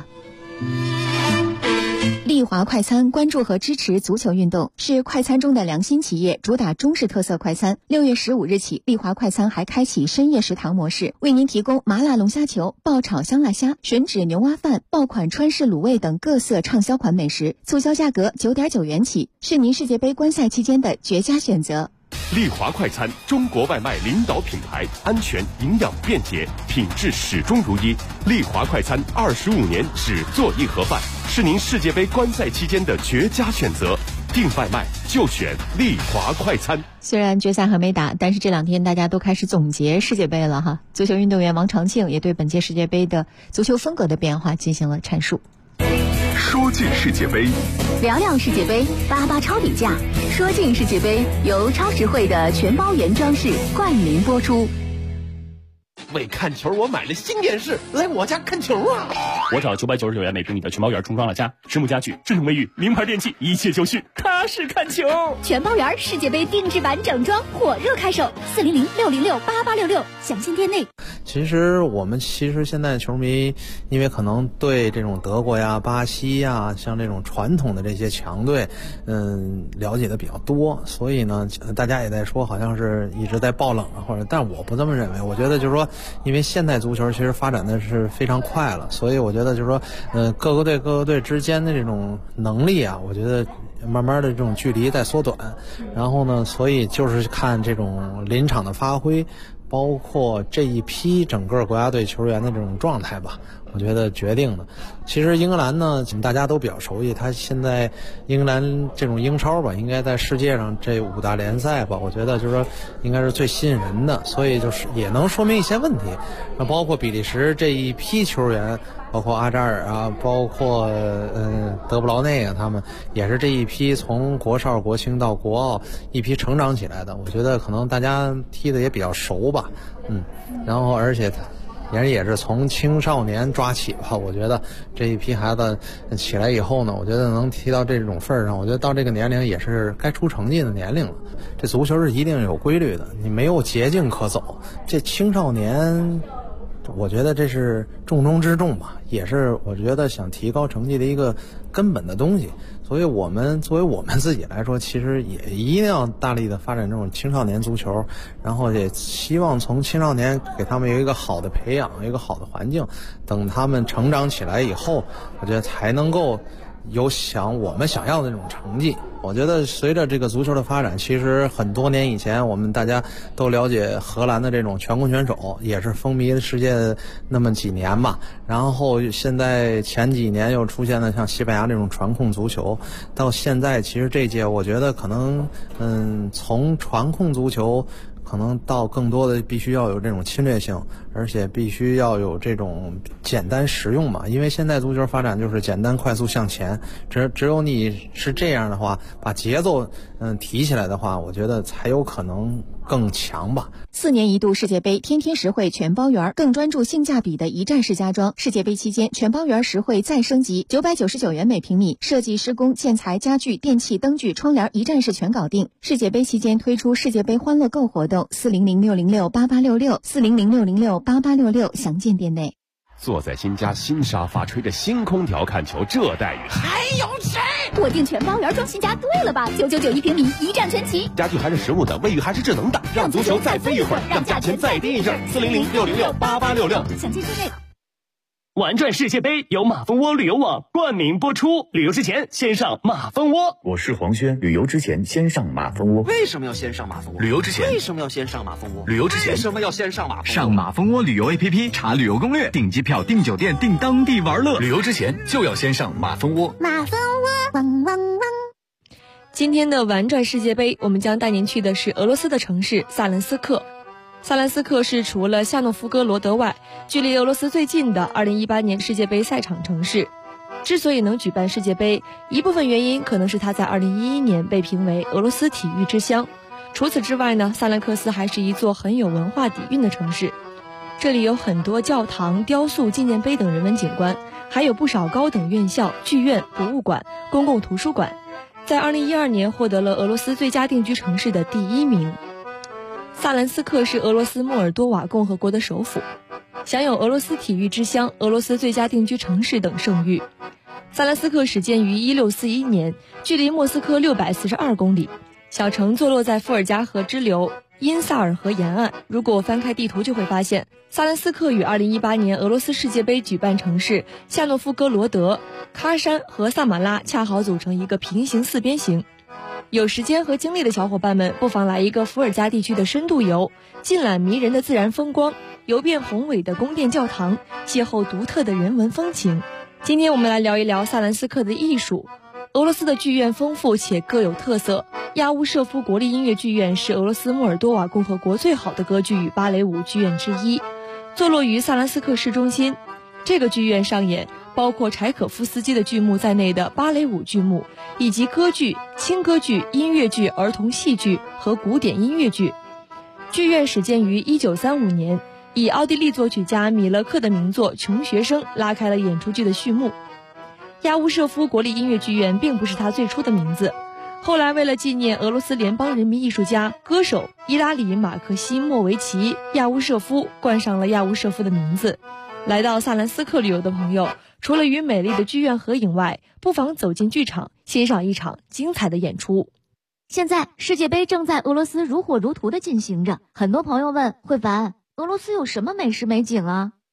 利华快餐关注和支持足球运动，是快餐中的良心企业，主打中式特色快餐。6月15日起，利华快餐还开启深夜食堂模式，为您提供麻辣龙虾球、爆炒香辣虾、吮指牛蛙饭、爆款川式卤味等各色畅销款美食，促销价格9.9元起，是您世界杯观赛期间的绝佳选择。 利华快餐，中国外卖领导品牌，安全、营养、便捷，品质始终如一。利华快餐25年只做一盒饭，是您世界杯观赛期间的绝佳选择。订外卖就选利华快餐。 虽然决赛还没打，但是这2天大家都开始总结世界杯了哈。足球运动员王长庆也对本届世界杯的足球风格的变化进行了阐述。 说进世界杯， 聊聊世界杯，88超底价。说进世界杯由超实惠的全包原装饰冠名播出。 为看球，我买了新电视，来我家看球啊！ 我找999元每平米的全包园重装了家，实木家具、智能卫浴、名牌电器，一切就绪，踏实看球。 全包园世界杯定制版整装火热开售，400-606-8866，详情店内。 其实我们现在球迷，因为可能对这种德国呀、巴西呀，像这种传统的这些强队，了解的比较多，所以呢，大家也在说好像是一直在爆冷啊，但我不这么认为。我觉得就是说，因为现代足球其实发展的是非常快了，所以我觉得觉得就是说，各个队之间的这种能力啊，我觉得慢慢的这种距离在缩短。然后呢，所以就是看这种临场的发挥，包括这一批整个国家队球员的这种状态吧，我觉得决定的。其实英格兰呢，大家都比较熟悉，他现在英格兰这种英超吧，应该在世界上这5大联赛吧，我觉得就是说应该是最吸引人的，所以就是也能说明一些问题。那包括比利时这一批球员，包括阿扎尔啊，包括德布劳内啊，他们也是这一批从国少国青到国奥一批成长起来的，我觉得可能大家踢的也比较熟吧，然后而且人也是从青少年抓起吧，我觉得这一批孩子起来以后呢，我觉得能踢到这种份上，我觉得到这个年龄也是该出成绩的年龄了。这足球是一定有规律的，你没有捷径可走。这青少年我觉得这是重中之重吧，也是我觉得想提高成绩的一个根本的东西。所以我们作为我们自己来说，其实也一定要大力的发展这种青少年足球，然后也希望从青少年给他们有一个好的培养，一个好的环境，等他们成长起来以后，我觉得才能够有我们想要的那种成绩。我觉得随着这个足球的发展，其实很多年以前我们大家都了解荷兰的这种全攻全守，也是风靡世界那么几年吧。然后现在前几年又出现了像西班牙这种传控足球，到现在其实这届我觉得可能从传控足球可能到更多的必须要有这种侵略性，而且必须要有这种简单实用嘛。因为现在足球发展就是简单快速向前，只有你是这样的话，把节奏提起来的话，我觉得才有可能更强吧。 4年一度世界杯天天实惠全包圆，更专注性价比的一站式家装。世界杯期间全包圆实惠再升级，999元每平米，设计、施工、建材、家具、电器、灯具、窗帘一站式全搞定。世界杯期间推出世界杯欢乐购活动，400-606-8866，400-606-8866，详见店内。 坐在新家新沙发，吹着新空调看球，这待遇还有谁？ 我订全包圆装新家对了吧？999一平米，一站全齐， 家具还是实木的，卫浴还是智能的，让足球再飞一会儿，让价钱再低一阵。400-606-8866， 详见店内。 玩转世界杯由马蜂窝旅游网冠名播出，旅游之前先上马蜂窝。 我是黄轩，旅游之前先上马蜂窝。 为什么要先上马蜂窝？ 旅游之前为什么要先上马蜂窝？ 旅游之前为什么要先上马蜂窝？ 上马蜂窝旅游 APP 查旅游攻略，订机票、订酒店、订当地玩乐。旅游之前就要先上马蜂窝。 马蜂窝，汪汪汪！ 今天的玩转世界杯，我们将带您去的是俄罗斯的城市萨兰斯克。萨兰斯克是除了夏诺夫哥罗德外，距离俄罗斯最近的2018年世界杯赛场城市。之所以能举办世界杯，一部分原因可能是它在2011年被评为俄罗斯体育之乡。除此之外呢，萨兰克斯还是一座很有文化底蕴的城市。这里有很多教堂、雕塑、纪念碑等人文景观，还有不少高等院校、剧院、博物馆、公共图书馆。在2012年获得了俄罗斯最佳定居城市的第1名。萨兰斯克是俄罗斯莫尔多瓦共和国的首府，享有俄罗斯体育之乡、俄罗斯最佳定居城市等盛誉。萨兰斯克始建于1641年，距离莫斯科642公里。小城坐落在伏尔加河支流因萨尔河沿岸。如果翻开地图就会发现，萨兰斯克与2018年俄罗斯世界杯举办城市夏诺夫哥罗德、喀山和萨马拉恰好组成一个平行四边形。有时间和精力的小伙伴们，不妨来一个伏尔加地区的深度游，尽览迷人的自然风光，游遍宏伟的宫殿教堂，邂逅独特的人文风情。今天我们来聊一聊萨兰斯克的艺术。俄罗斯的剧院丰富且各有特色。亚乌舍夫国立音乐剧院是俄罗斯莫尔多瓦共和国最好的歌剧与芭蕾舞剧院之一，坐落于萨兰斯克市中心。这个剧院上演包括柴可夫斯基的剧目在内的芭蕾舞剧目，以及歌剧、轻歌剧、音乐剧、儿童戏剧和古典音乐剧。剧院始建于1935年，以奥地利作曲家米勒克的名作《穷学生》拉开了演出剧的序幕。亚乌舍夫国立音乐剧院并不是他最初的名字，后来为了纪念俄罗斯联邦人民艺术家、歌手伊拉里马克西莫维奇·亚乌舍夫冠上了亚乌舍夫的名字。来到萨兰斯克旅游的朋友，除了与美丽的剧院合影外，不妨走进剧场，欣赏一场精彩的演出。 现在世界杯正在俄罗斯如火如荼地进行着，很多朋友问慧凡，俄罗斯有什么美食美景啊？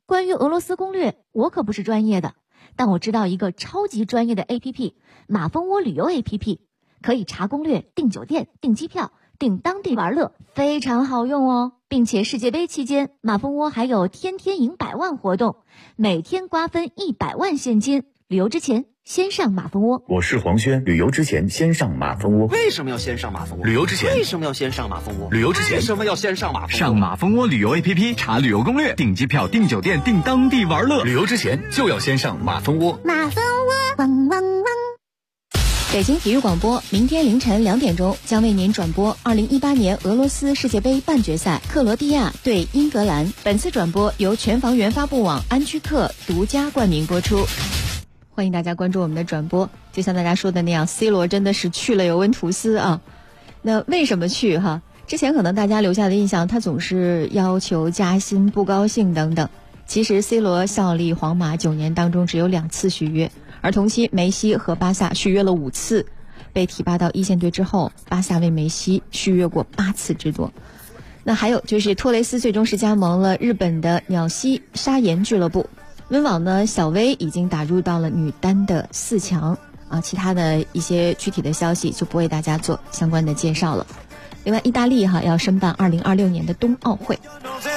关于俄罗斯攻略，我可不是专业的，但我知道一个超级专业的 APP， 马蜂窝旅游 APP， 可以查攻略、订酒店、订机票、订当地玩乐，非常好用哦。并且世界杯期间，马蜂窝还有天天赢100万活动，每天瓜分100万现金。旅游之前先上马蜂窝。 我是黄轩，旅游之前先上马蜂窝。 为什么要先上马蜂窝？ 旅游之前为什么要先上马蜂窝？ 旅游之前为什么要先上马蜂窝？ 上马蜂窝旅游 APP 查旅游攻略，订机票、订酒店、订当地玩乐。旅游之前就要先上马蜂窝。 马蜂窝，汪汪汪！ 北京体育广播明天凌晨2点钟将为您转播2018年俄罗斯世界杯半决赛克罗地亚对英格兰。本次转播由全房源发布网安居客独家冠名播出。欢迎大家关注我们的转播。就像大家说的那样 ，C 罗真的是去了尤文图斯啊。那为什么去哈？之前可能大家留下的印象，他总是要求加薪、不高兴等等。其实 C 罗效力皇马9年当中只有2次续约，而同期梅西和巴萨续约了5次。被提拔到一线队之后，巴萨为梅西续约过8次之多。那还有就是托雷斯最终是加盟了日本的鸟栖砂岩俱乐部。温网呢，小威已经打入到了女单的4强啊，其他的一些具体的消息就不为大家做相关的介绍了。另外，意大利要申办2026年的冬奥会。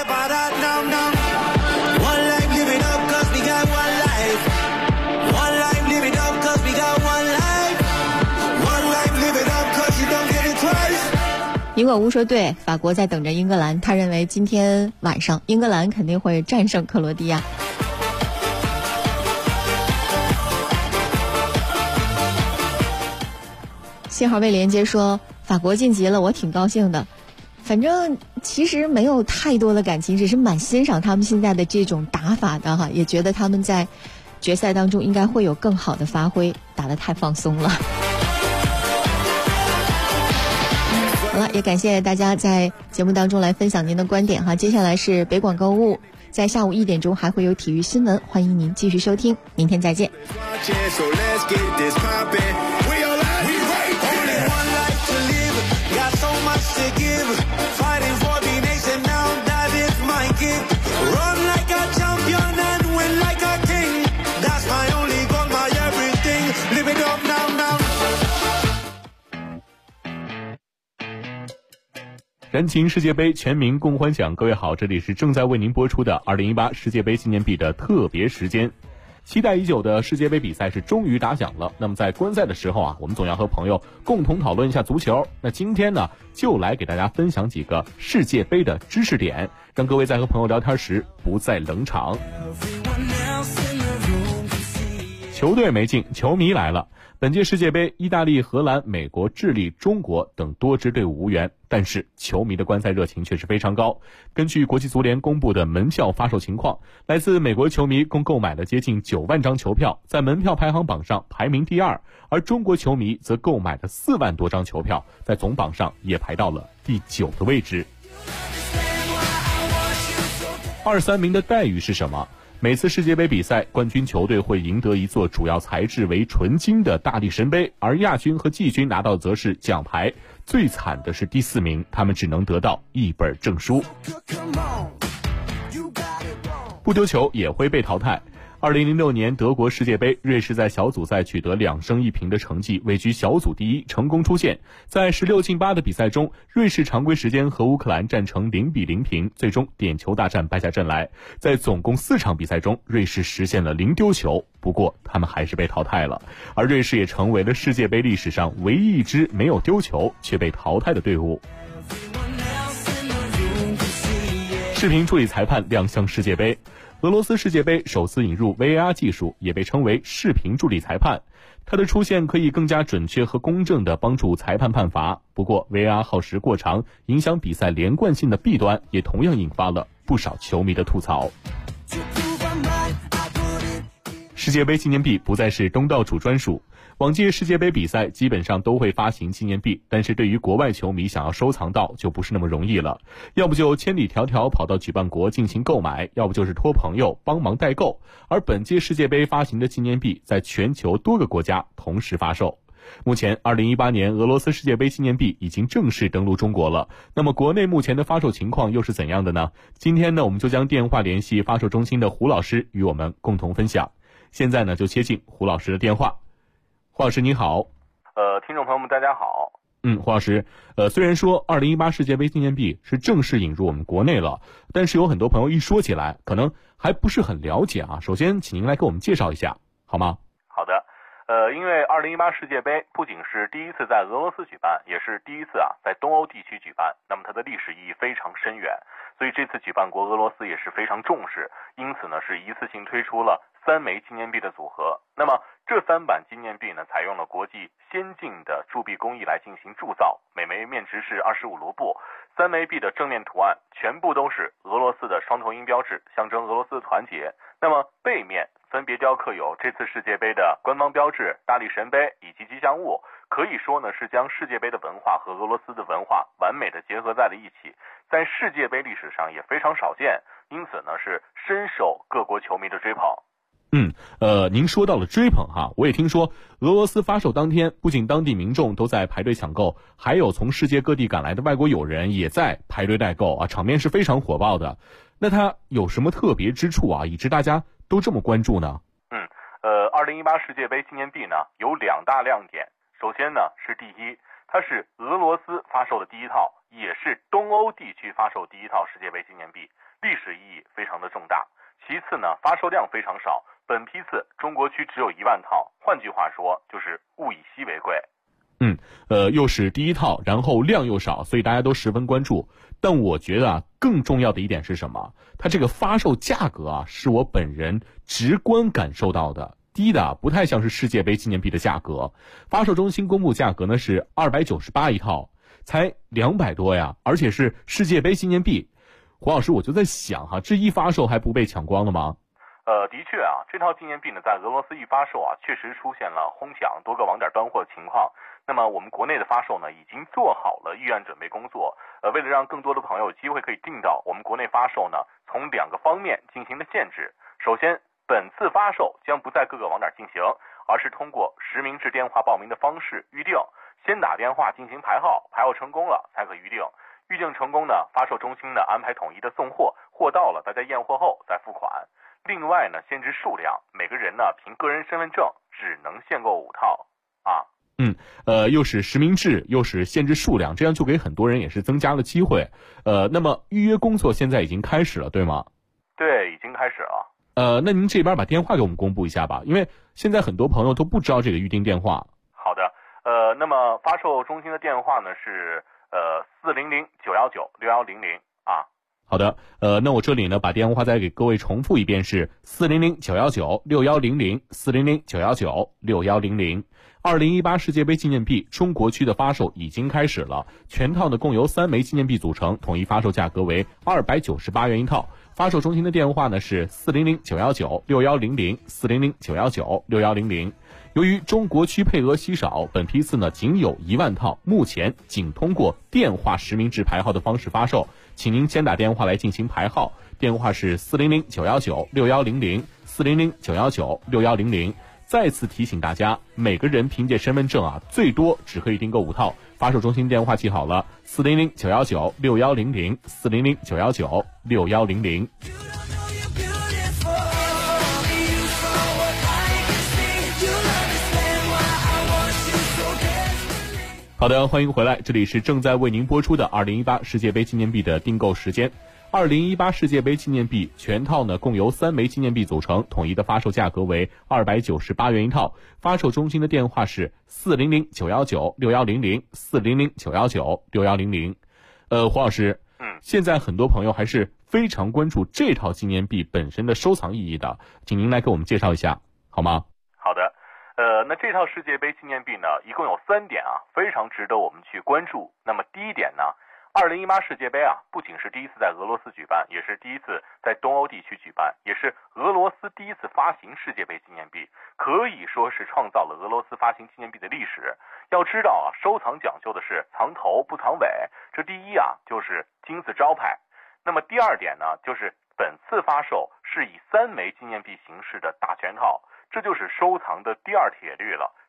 苹果屋说对，法国在等着英格兰，他认为今天晚上英格兰肯定会战胜克罗地亚。信号未连接说法国晋级了，我挺高兴的。反正其实没有太多的感情，只是蛮欣赏他们现在的这种打法的哈，也觉得他们在决赛当中应该会有更好的发挥，打得太放松了。好了，也感谢大家在节目当中来分享您的观点哈。接下来是北广购物，在下午1点钟还会有体育新闻，欢迎您继续收听，明天再见。 燃情世界杯全民共欢享，各位好，这里是正在为您播出的2018世界杯纪念币的特别时间。期待已久的世界杯比赛是终于打响了。那么在观赛的时候我们总要和朋友共同讨论一下足球。那今天呢，就来给大家分享几个世界杯的知识点，让各位在和朋友聊天时不再冷场。球队没进，球迷来了。本届世界杯，意大利、荷兰、美国、智利、中国等多支队伍无缘，但是球迷的观赛热情却是非常高。根据国际足联公布的门票发售情况，来自美国球迷共购买了接近9万张球票，在门票排行榜上排名第2，而中国球迷则购买了4万多张球票，在总榜上也排到了第9的位置。2、3名的待遇是什么？每次世界杯比赛，冠军球队会赢得一座主要材质为纯金的大力神杯，而亚军和季军拿到则是奖牌。最惨的是第4名，他们只能得到一本证书。不丢球也会被淘汰。2006年德国世界杯，瑞士在小组赛取得2胜1平的成绩，位居小组第1，成功出线。在16进8的比赛中，瑞士常规时间和乌克兰战成0-0平，最终点球大战败下阵来。在总共4场比赛中，瑞士实现了0丢球，不过他们还是被淘汰了。而瑞士也成为了世界杯历史上唯一一支没有丢球却被淘汰的队伍。视频助理裁判亮相世界杯。俄罗斯世界杯首次引入 VAR 技术，也被称为视频助理裁判。它的出现可以更加准确和公正地帮助裁判判罚。不过 VAR 耗时过长，影响比赛连贯性的弊端也同样引发了不少球迷的吐槽。世界杯纪念币不再是东道主专属。往届世界杯比赛基本上都会发行纪念币，但是对于国外球迷想要收藏到就不是那么容易了，要不就千里迢迢跑到举办国进行购买，要不就是托朋友帮忙代购。而本届世界杯发行的纪念币在全球多个国家同时发售。 目前2018年俄罗斯世界杯纪念币已经正式登陆中国了。那么国内目前的发售情况又是怎样的呢？今天呢，我们就将电话联系发售中心的胡老师与我们共同分享。现在呢，就接进胡老师的电话。胡老师您好。 听众朋友们大家好。 胡老师，虽然说2018世界杯纪念币是正式引入我们国内了，但是有很多朋友一说起来，可能还不是很了解啊。首先，请您来给我们介绍一下，好吗？ 好的。因为2018世界杯不仅是第一次在俄罗斯举办，也是第一次在东欧地区举办，那么它的历史意义非常深远，所以这次举办国俄罗斯也是非常重视，因此呢是一次性推出了3枚纪念币的组合。那么这3版纪念币呢，采用了国际先进的铸币工艺来进行铸造，每枚面值是25卢布。3枚币的正面图案全部都是俄罗斯的双头鹰标志，象征俄罗斯的团结。那么背面分别雕刻有这次世界杯的官方标志、大力神杯以及吉祥物，可以说呢是将世界杯的文化和俄罗斯的文化完美的结合在了一起，在世界杯历史上也非常少见，因此呢是深受各国球迷的追捧。 您说到了追捧哈，我也听说俄罗斯发售当天，不仅当地民众都在排队抢购，还有从世界各地赶来的外国友人也在排队代购啊，场面是非常火爆的。那它有什么特别之处啊，以致大家都这么关注呢 ？2018世界杯纪念币呢有2大亮点。首先呢是第一，它是俄罗斯发售的第一套，也是东欧地区发售第一套世界杯纪念币，历史意义非常的重大。其次呢，发售量非常少，本批次中国区只有1万套，换句话说就是物以稀为贵。 又是第一套，然后量又少，所以大家都十分关注。但我觉得更重要的一点是什么？它这个发售价格是我本人直观感受到的，低的不太像是世界杯纪念币的价格。发售中心公布价格呢是298一套，才200多呀，而且是世界杯纪念币。胡老师，我就在想这一发售还不被抢光了吗？ 的确这套纪念币呢，在俄罗斯一发售确实出现了哄抢、多个网点断货的情况。那么我们国内的发售呢，已经做好了预案准备工作。为了让更多的朋友有机会可以订到，我们国内发售呢，从2个方面进行了限制。首先，本次发售将不在各个网点进行，而是通过实名制电话报名的方式预定，先打电话进行排号，排号成功了才可预定。预定成功呢，发售中心呢安排统一的送货，货到了大家验货后再付款。另外呢，限制数量，每个人呢凭个人身份证只能限购5套又是实名制，又是限制数量，这样就给很多人也是增加了机会。那么预约工作现在已经开始了，对吗？ 对，已经开始了。 那您这边把电话给我们公布一下吧，因为现在很多朋友都不知道这个预订电话。 好的，那么发售中心的电话呢是400-919-6100 好的，那我这里呢把电话再给各位重复一遍，是400-919-6100 400-919-6100。2018世界杯纪念币中国区的发售已经开始了，全套呢共由3枚纪念币组成，统一发售价格为298元一套。发售中心的电话呢是400-919-6100 400-919-6100。由于中国区配额稀少，本批次呢仅有1万套，目前仅通过电话实名制排号的方式发售，请您先打电话来进行排号，电话是400-919-6100 400-919-6100。再次提醒大家，每个人凭借身份证最多只可以订购5套。发售中心电话记好了，400-919-6100 400-919-6100。好的，欢迎回来，这里是正在为您播出的2018世界杯纪念币的订购时间。2018世界杯纪念币全套呢共由3枚纪念币组成，统一的发售价格为298元一套。发售中心的电话是400-919-6100 400-919-6100。胡老师，现在很多朋友还是非常关注这套纪念币本身的收藏意义的，请您来给我们介绍一下好吗？ 好的，那这套世界杯纪念币呢，一共有3点非常值得我们去关注。那么第一点呢，2018世界杯不仅是第一次在俄罗斯举办，也是第一次在东欧地区举办，也是俄罗斯第一次发行世界杯纪念币，可以说是创造了俄罗斯发行纪念币的历史。要知道收藏讲究的是藏头不藏尾，这第一就是金字招牌。那么第2点呢，就是本次发售是以3枚纪念币形式的大全套，这就是收藏的第2铁律了。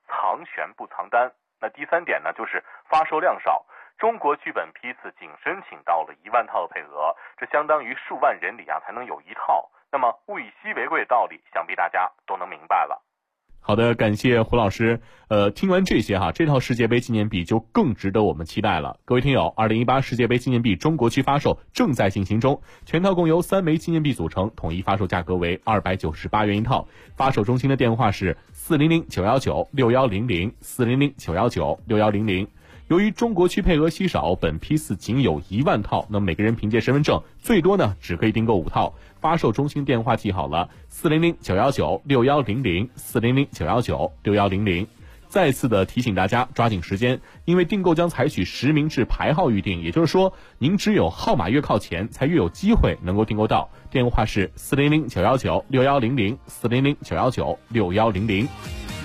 藏权不藏单。那第3点呢，就是发售量少。中国剧本批次仅申请到了1万套的配额，这相当于数万人里才能有1套。那么物以稀为贵的道理，想必大家都能明白了。 好的，感谢胡老师。听完这些这套世界杯纪念币就更值得我们期待了。各位听友，2018世界杯纪念币中国区发售正在进行中，全套共由3枚纪念币组成，统一发售价格为298元一套。发售中心的电话是400-919-6100 400-919-6100。由于中国区配额稀少，本批次仅有1万套，那么每个人凭借身份证最多呢只可以订购5套。发售中心电话记好了，400-919-6100 400-919-6100。再次的提醒大家抓紧时间，因为订购将采取实名制排号预订，也就是说您只有号码越靠前才越有机会能够订购到。电话是400-919-6100 400-919-6100。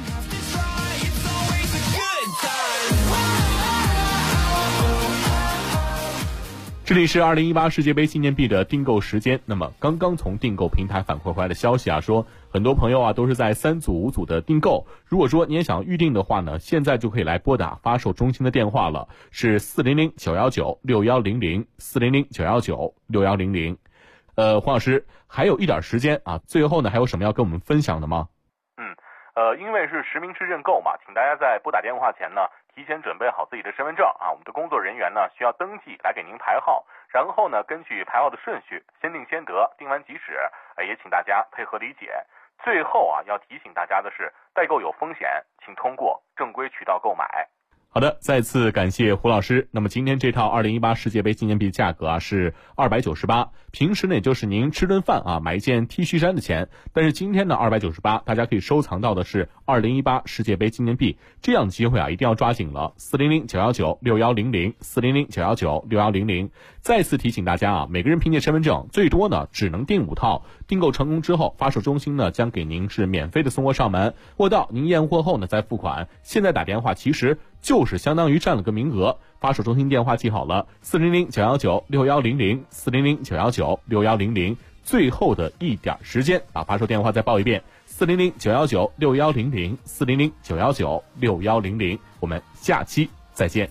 这里是2018世界杯纪念币的订购时间。那么刚刚从订购平台反馈回来的消息说很多朋友都是在3组5组的订购。如果说你也想预定的话呢，现在就可以来拨打发售中心的电话了，是400-919-6100 400-919-6100。黄老师还有一点时间最后呢还有什么要跟我们分享的吗？ 因为是实名制认购嘛，请大家在拨打电话前呢提前准备好自己的身份证我们的工作人员呢需要登记来给您排号，然后呢根据排号的顺序先定先得，定完即止，也请大家配合理解。最后要提醒大家的是，代购有风险，请通过正规渠道购买。 好的，再次感谢胡老师。那么今天这套2018世界杯纪念币价格是298，平时呢也就是您吃顿饭买一件 T 恤衫的钱，但是今天呢298，大家可以收藏到的是2018世界杯纪念币，这样的机会一定要抓紧了。400-919-6100 400-919-6100。再次提醒大家每个人凭借身份证最多呢只能订5套，订购成功之后，发售中心呢将给您是免费的送货上门，货到您验货后呢再付款。现在打电话其实就是相当于占了个名额。发售中心电话记好了，400-919-6100 400-919-6100。最后的一点时间发售电话再报一遍，400-919-6100 400-919-6100。我们下期再见。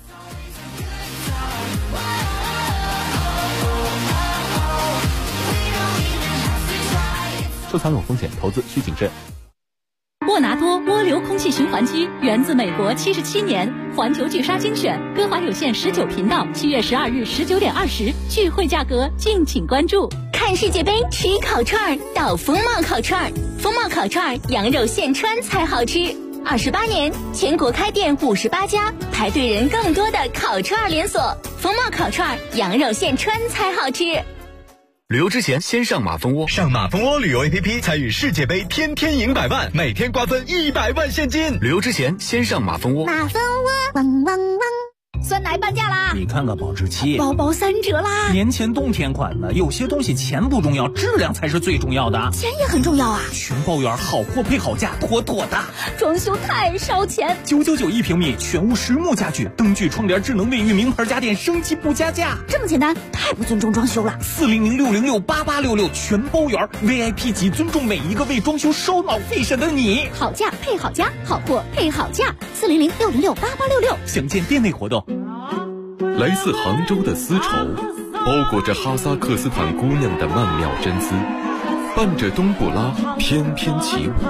收藏有风险，投资需谨慎。 沃纳多涡流空气循环机源自美国77年，环球巨鲨精选，歌华有线19频道，7月12日19点20，聚会价格敬请关注。 看世界杯吃烤串到风貌烤串，风貌烤串羊肉现穿才好吃。28年，全国开店58家，排队人更多的烤串连锁。风貌烤串羊肉现穿才好吃。 旅游之前先上马蜂窝， 上马蜂窝旅游 APP 参与世界杯，天天赢100万，每天瓜分100万现金。 旅游之前先上马蜂窝。 马蜂窝，汪汪汪！酸奶半价啦！ 你看看保质期， 包包3折啦！ 年前冬天款的，有些东西钱不重要，质量才是最重要的。 钱也很重要啊！ 全包园好货配好价，妥妥的。 装修太烧钱 ，999一平米，全屋实木家具，灯具、窗帘、智能卫浴，名牌家电，升级不加价。 这么简单，太不尊重装修了。 400-606-8866，全包园 VIP 级，尊重每一个为装修烧脑费神的你。 好价配好家，好货配好价。400-606-8866， 详见店内活动。 来自杭州的丝绸，包裹着哈萨克斯坦姑娘的曼妙真姿，伴着冬不拉翩翩起舞。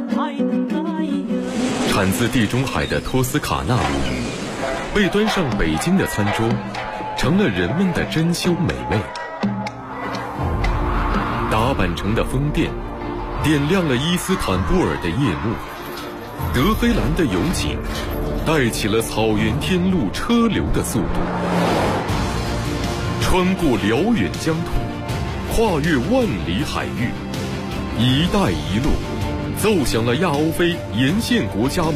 产自地中海的托斯卡纳米，被端上北京的餐桌，成了人们的珍馐美味。打扮成的宫殿，点亮了伊斯坦布尔的夜幕。德黑兰的油井，带起了草原天路车流的速度。穿过辽远疆土，跨越万里海域，一带一路奏响了亚欧非沿线国家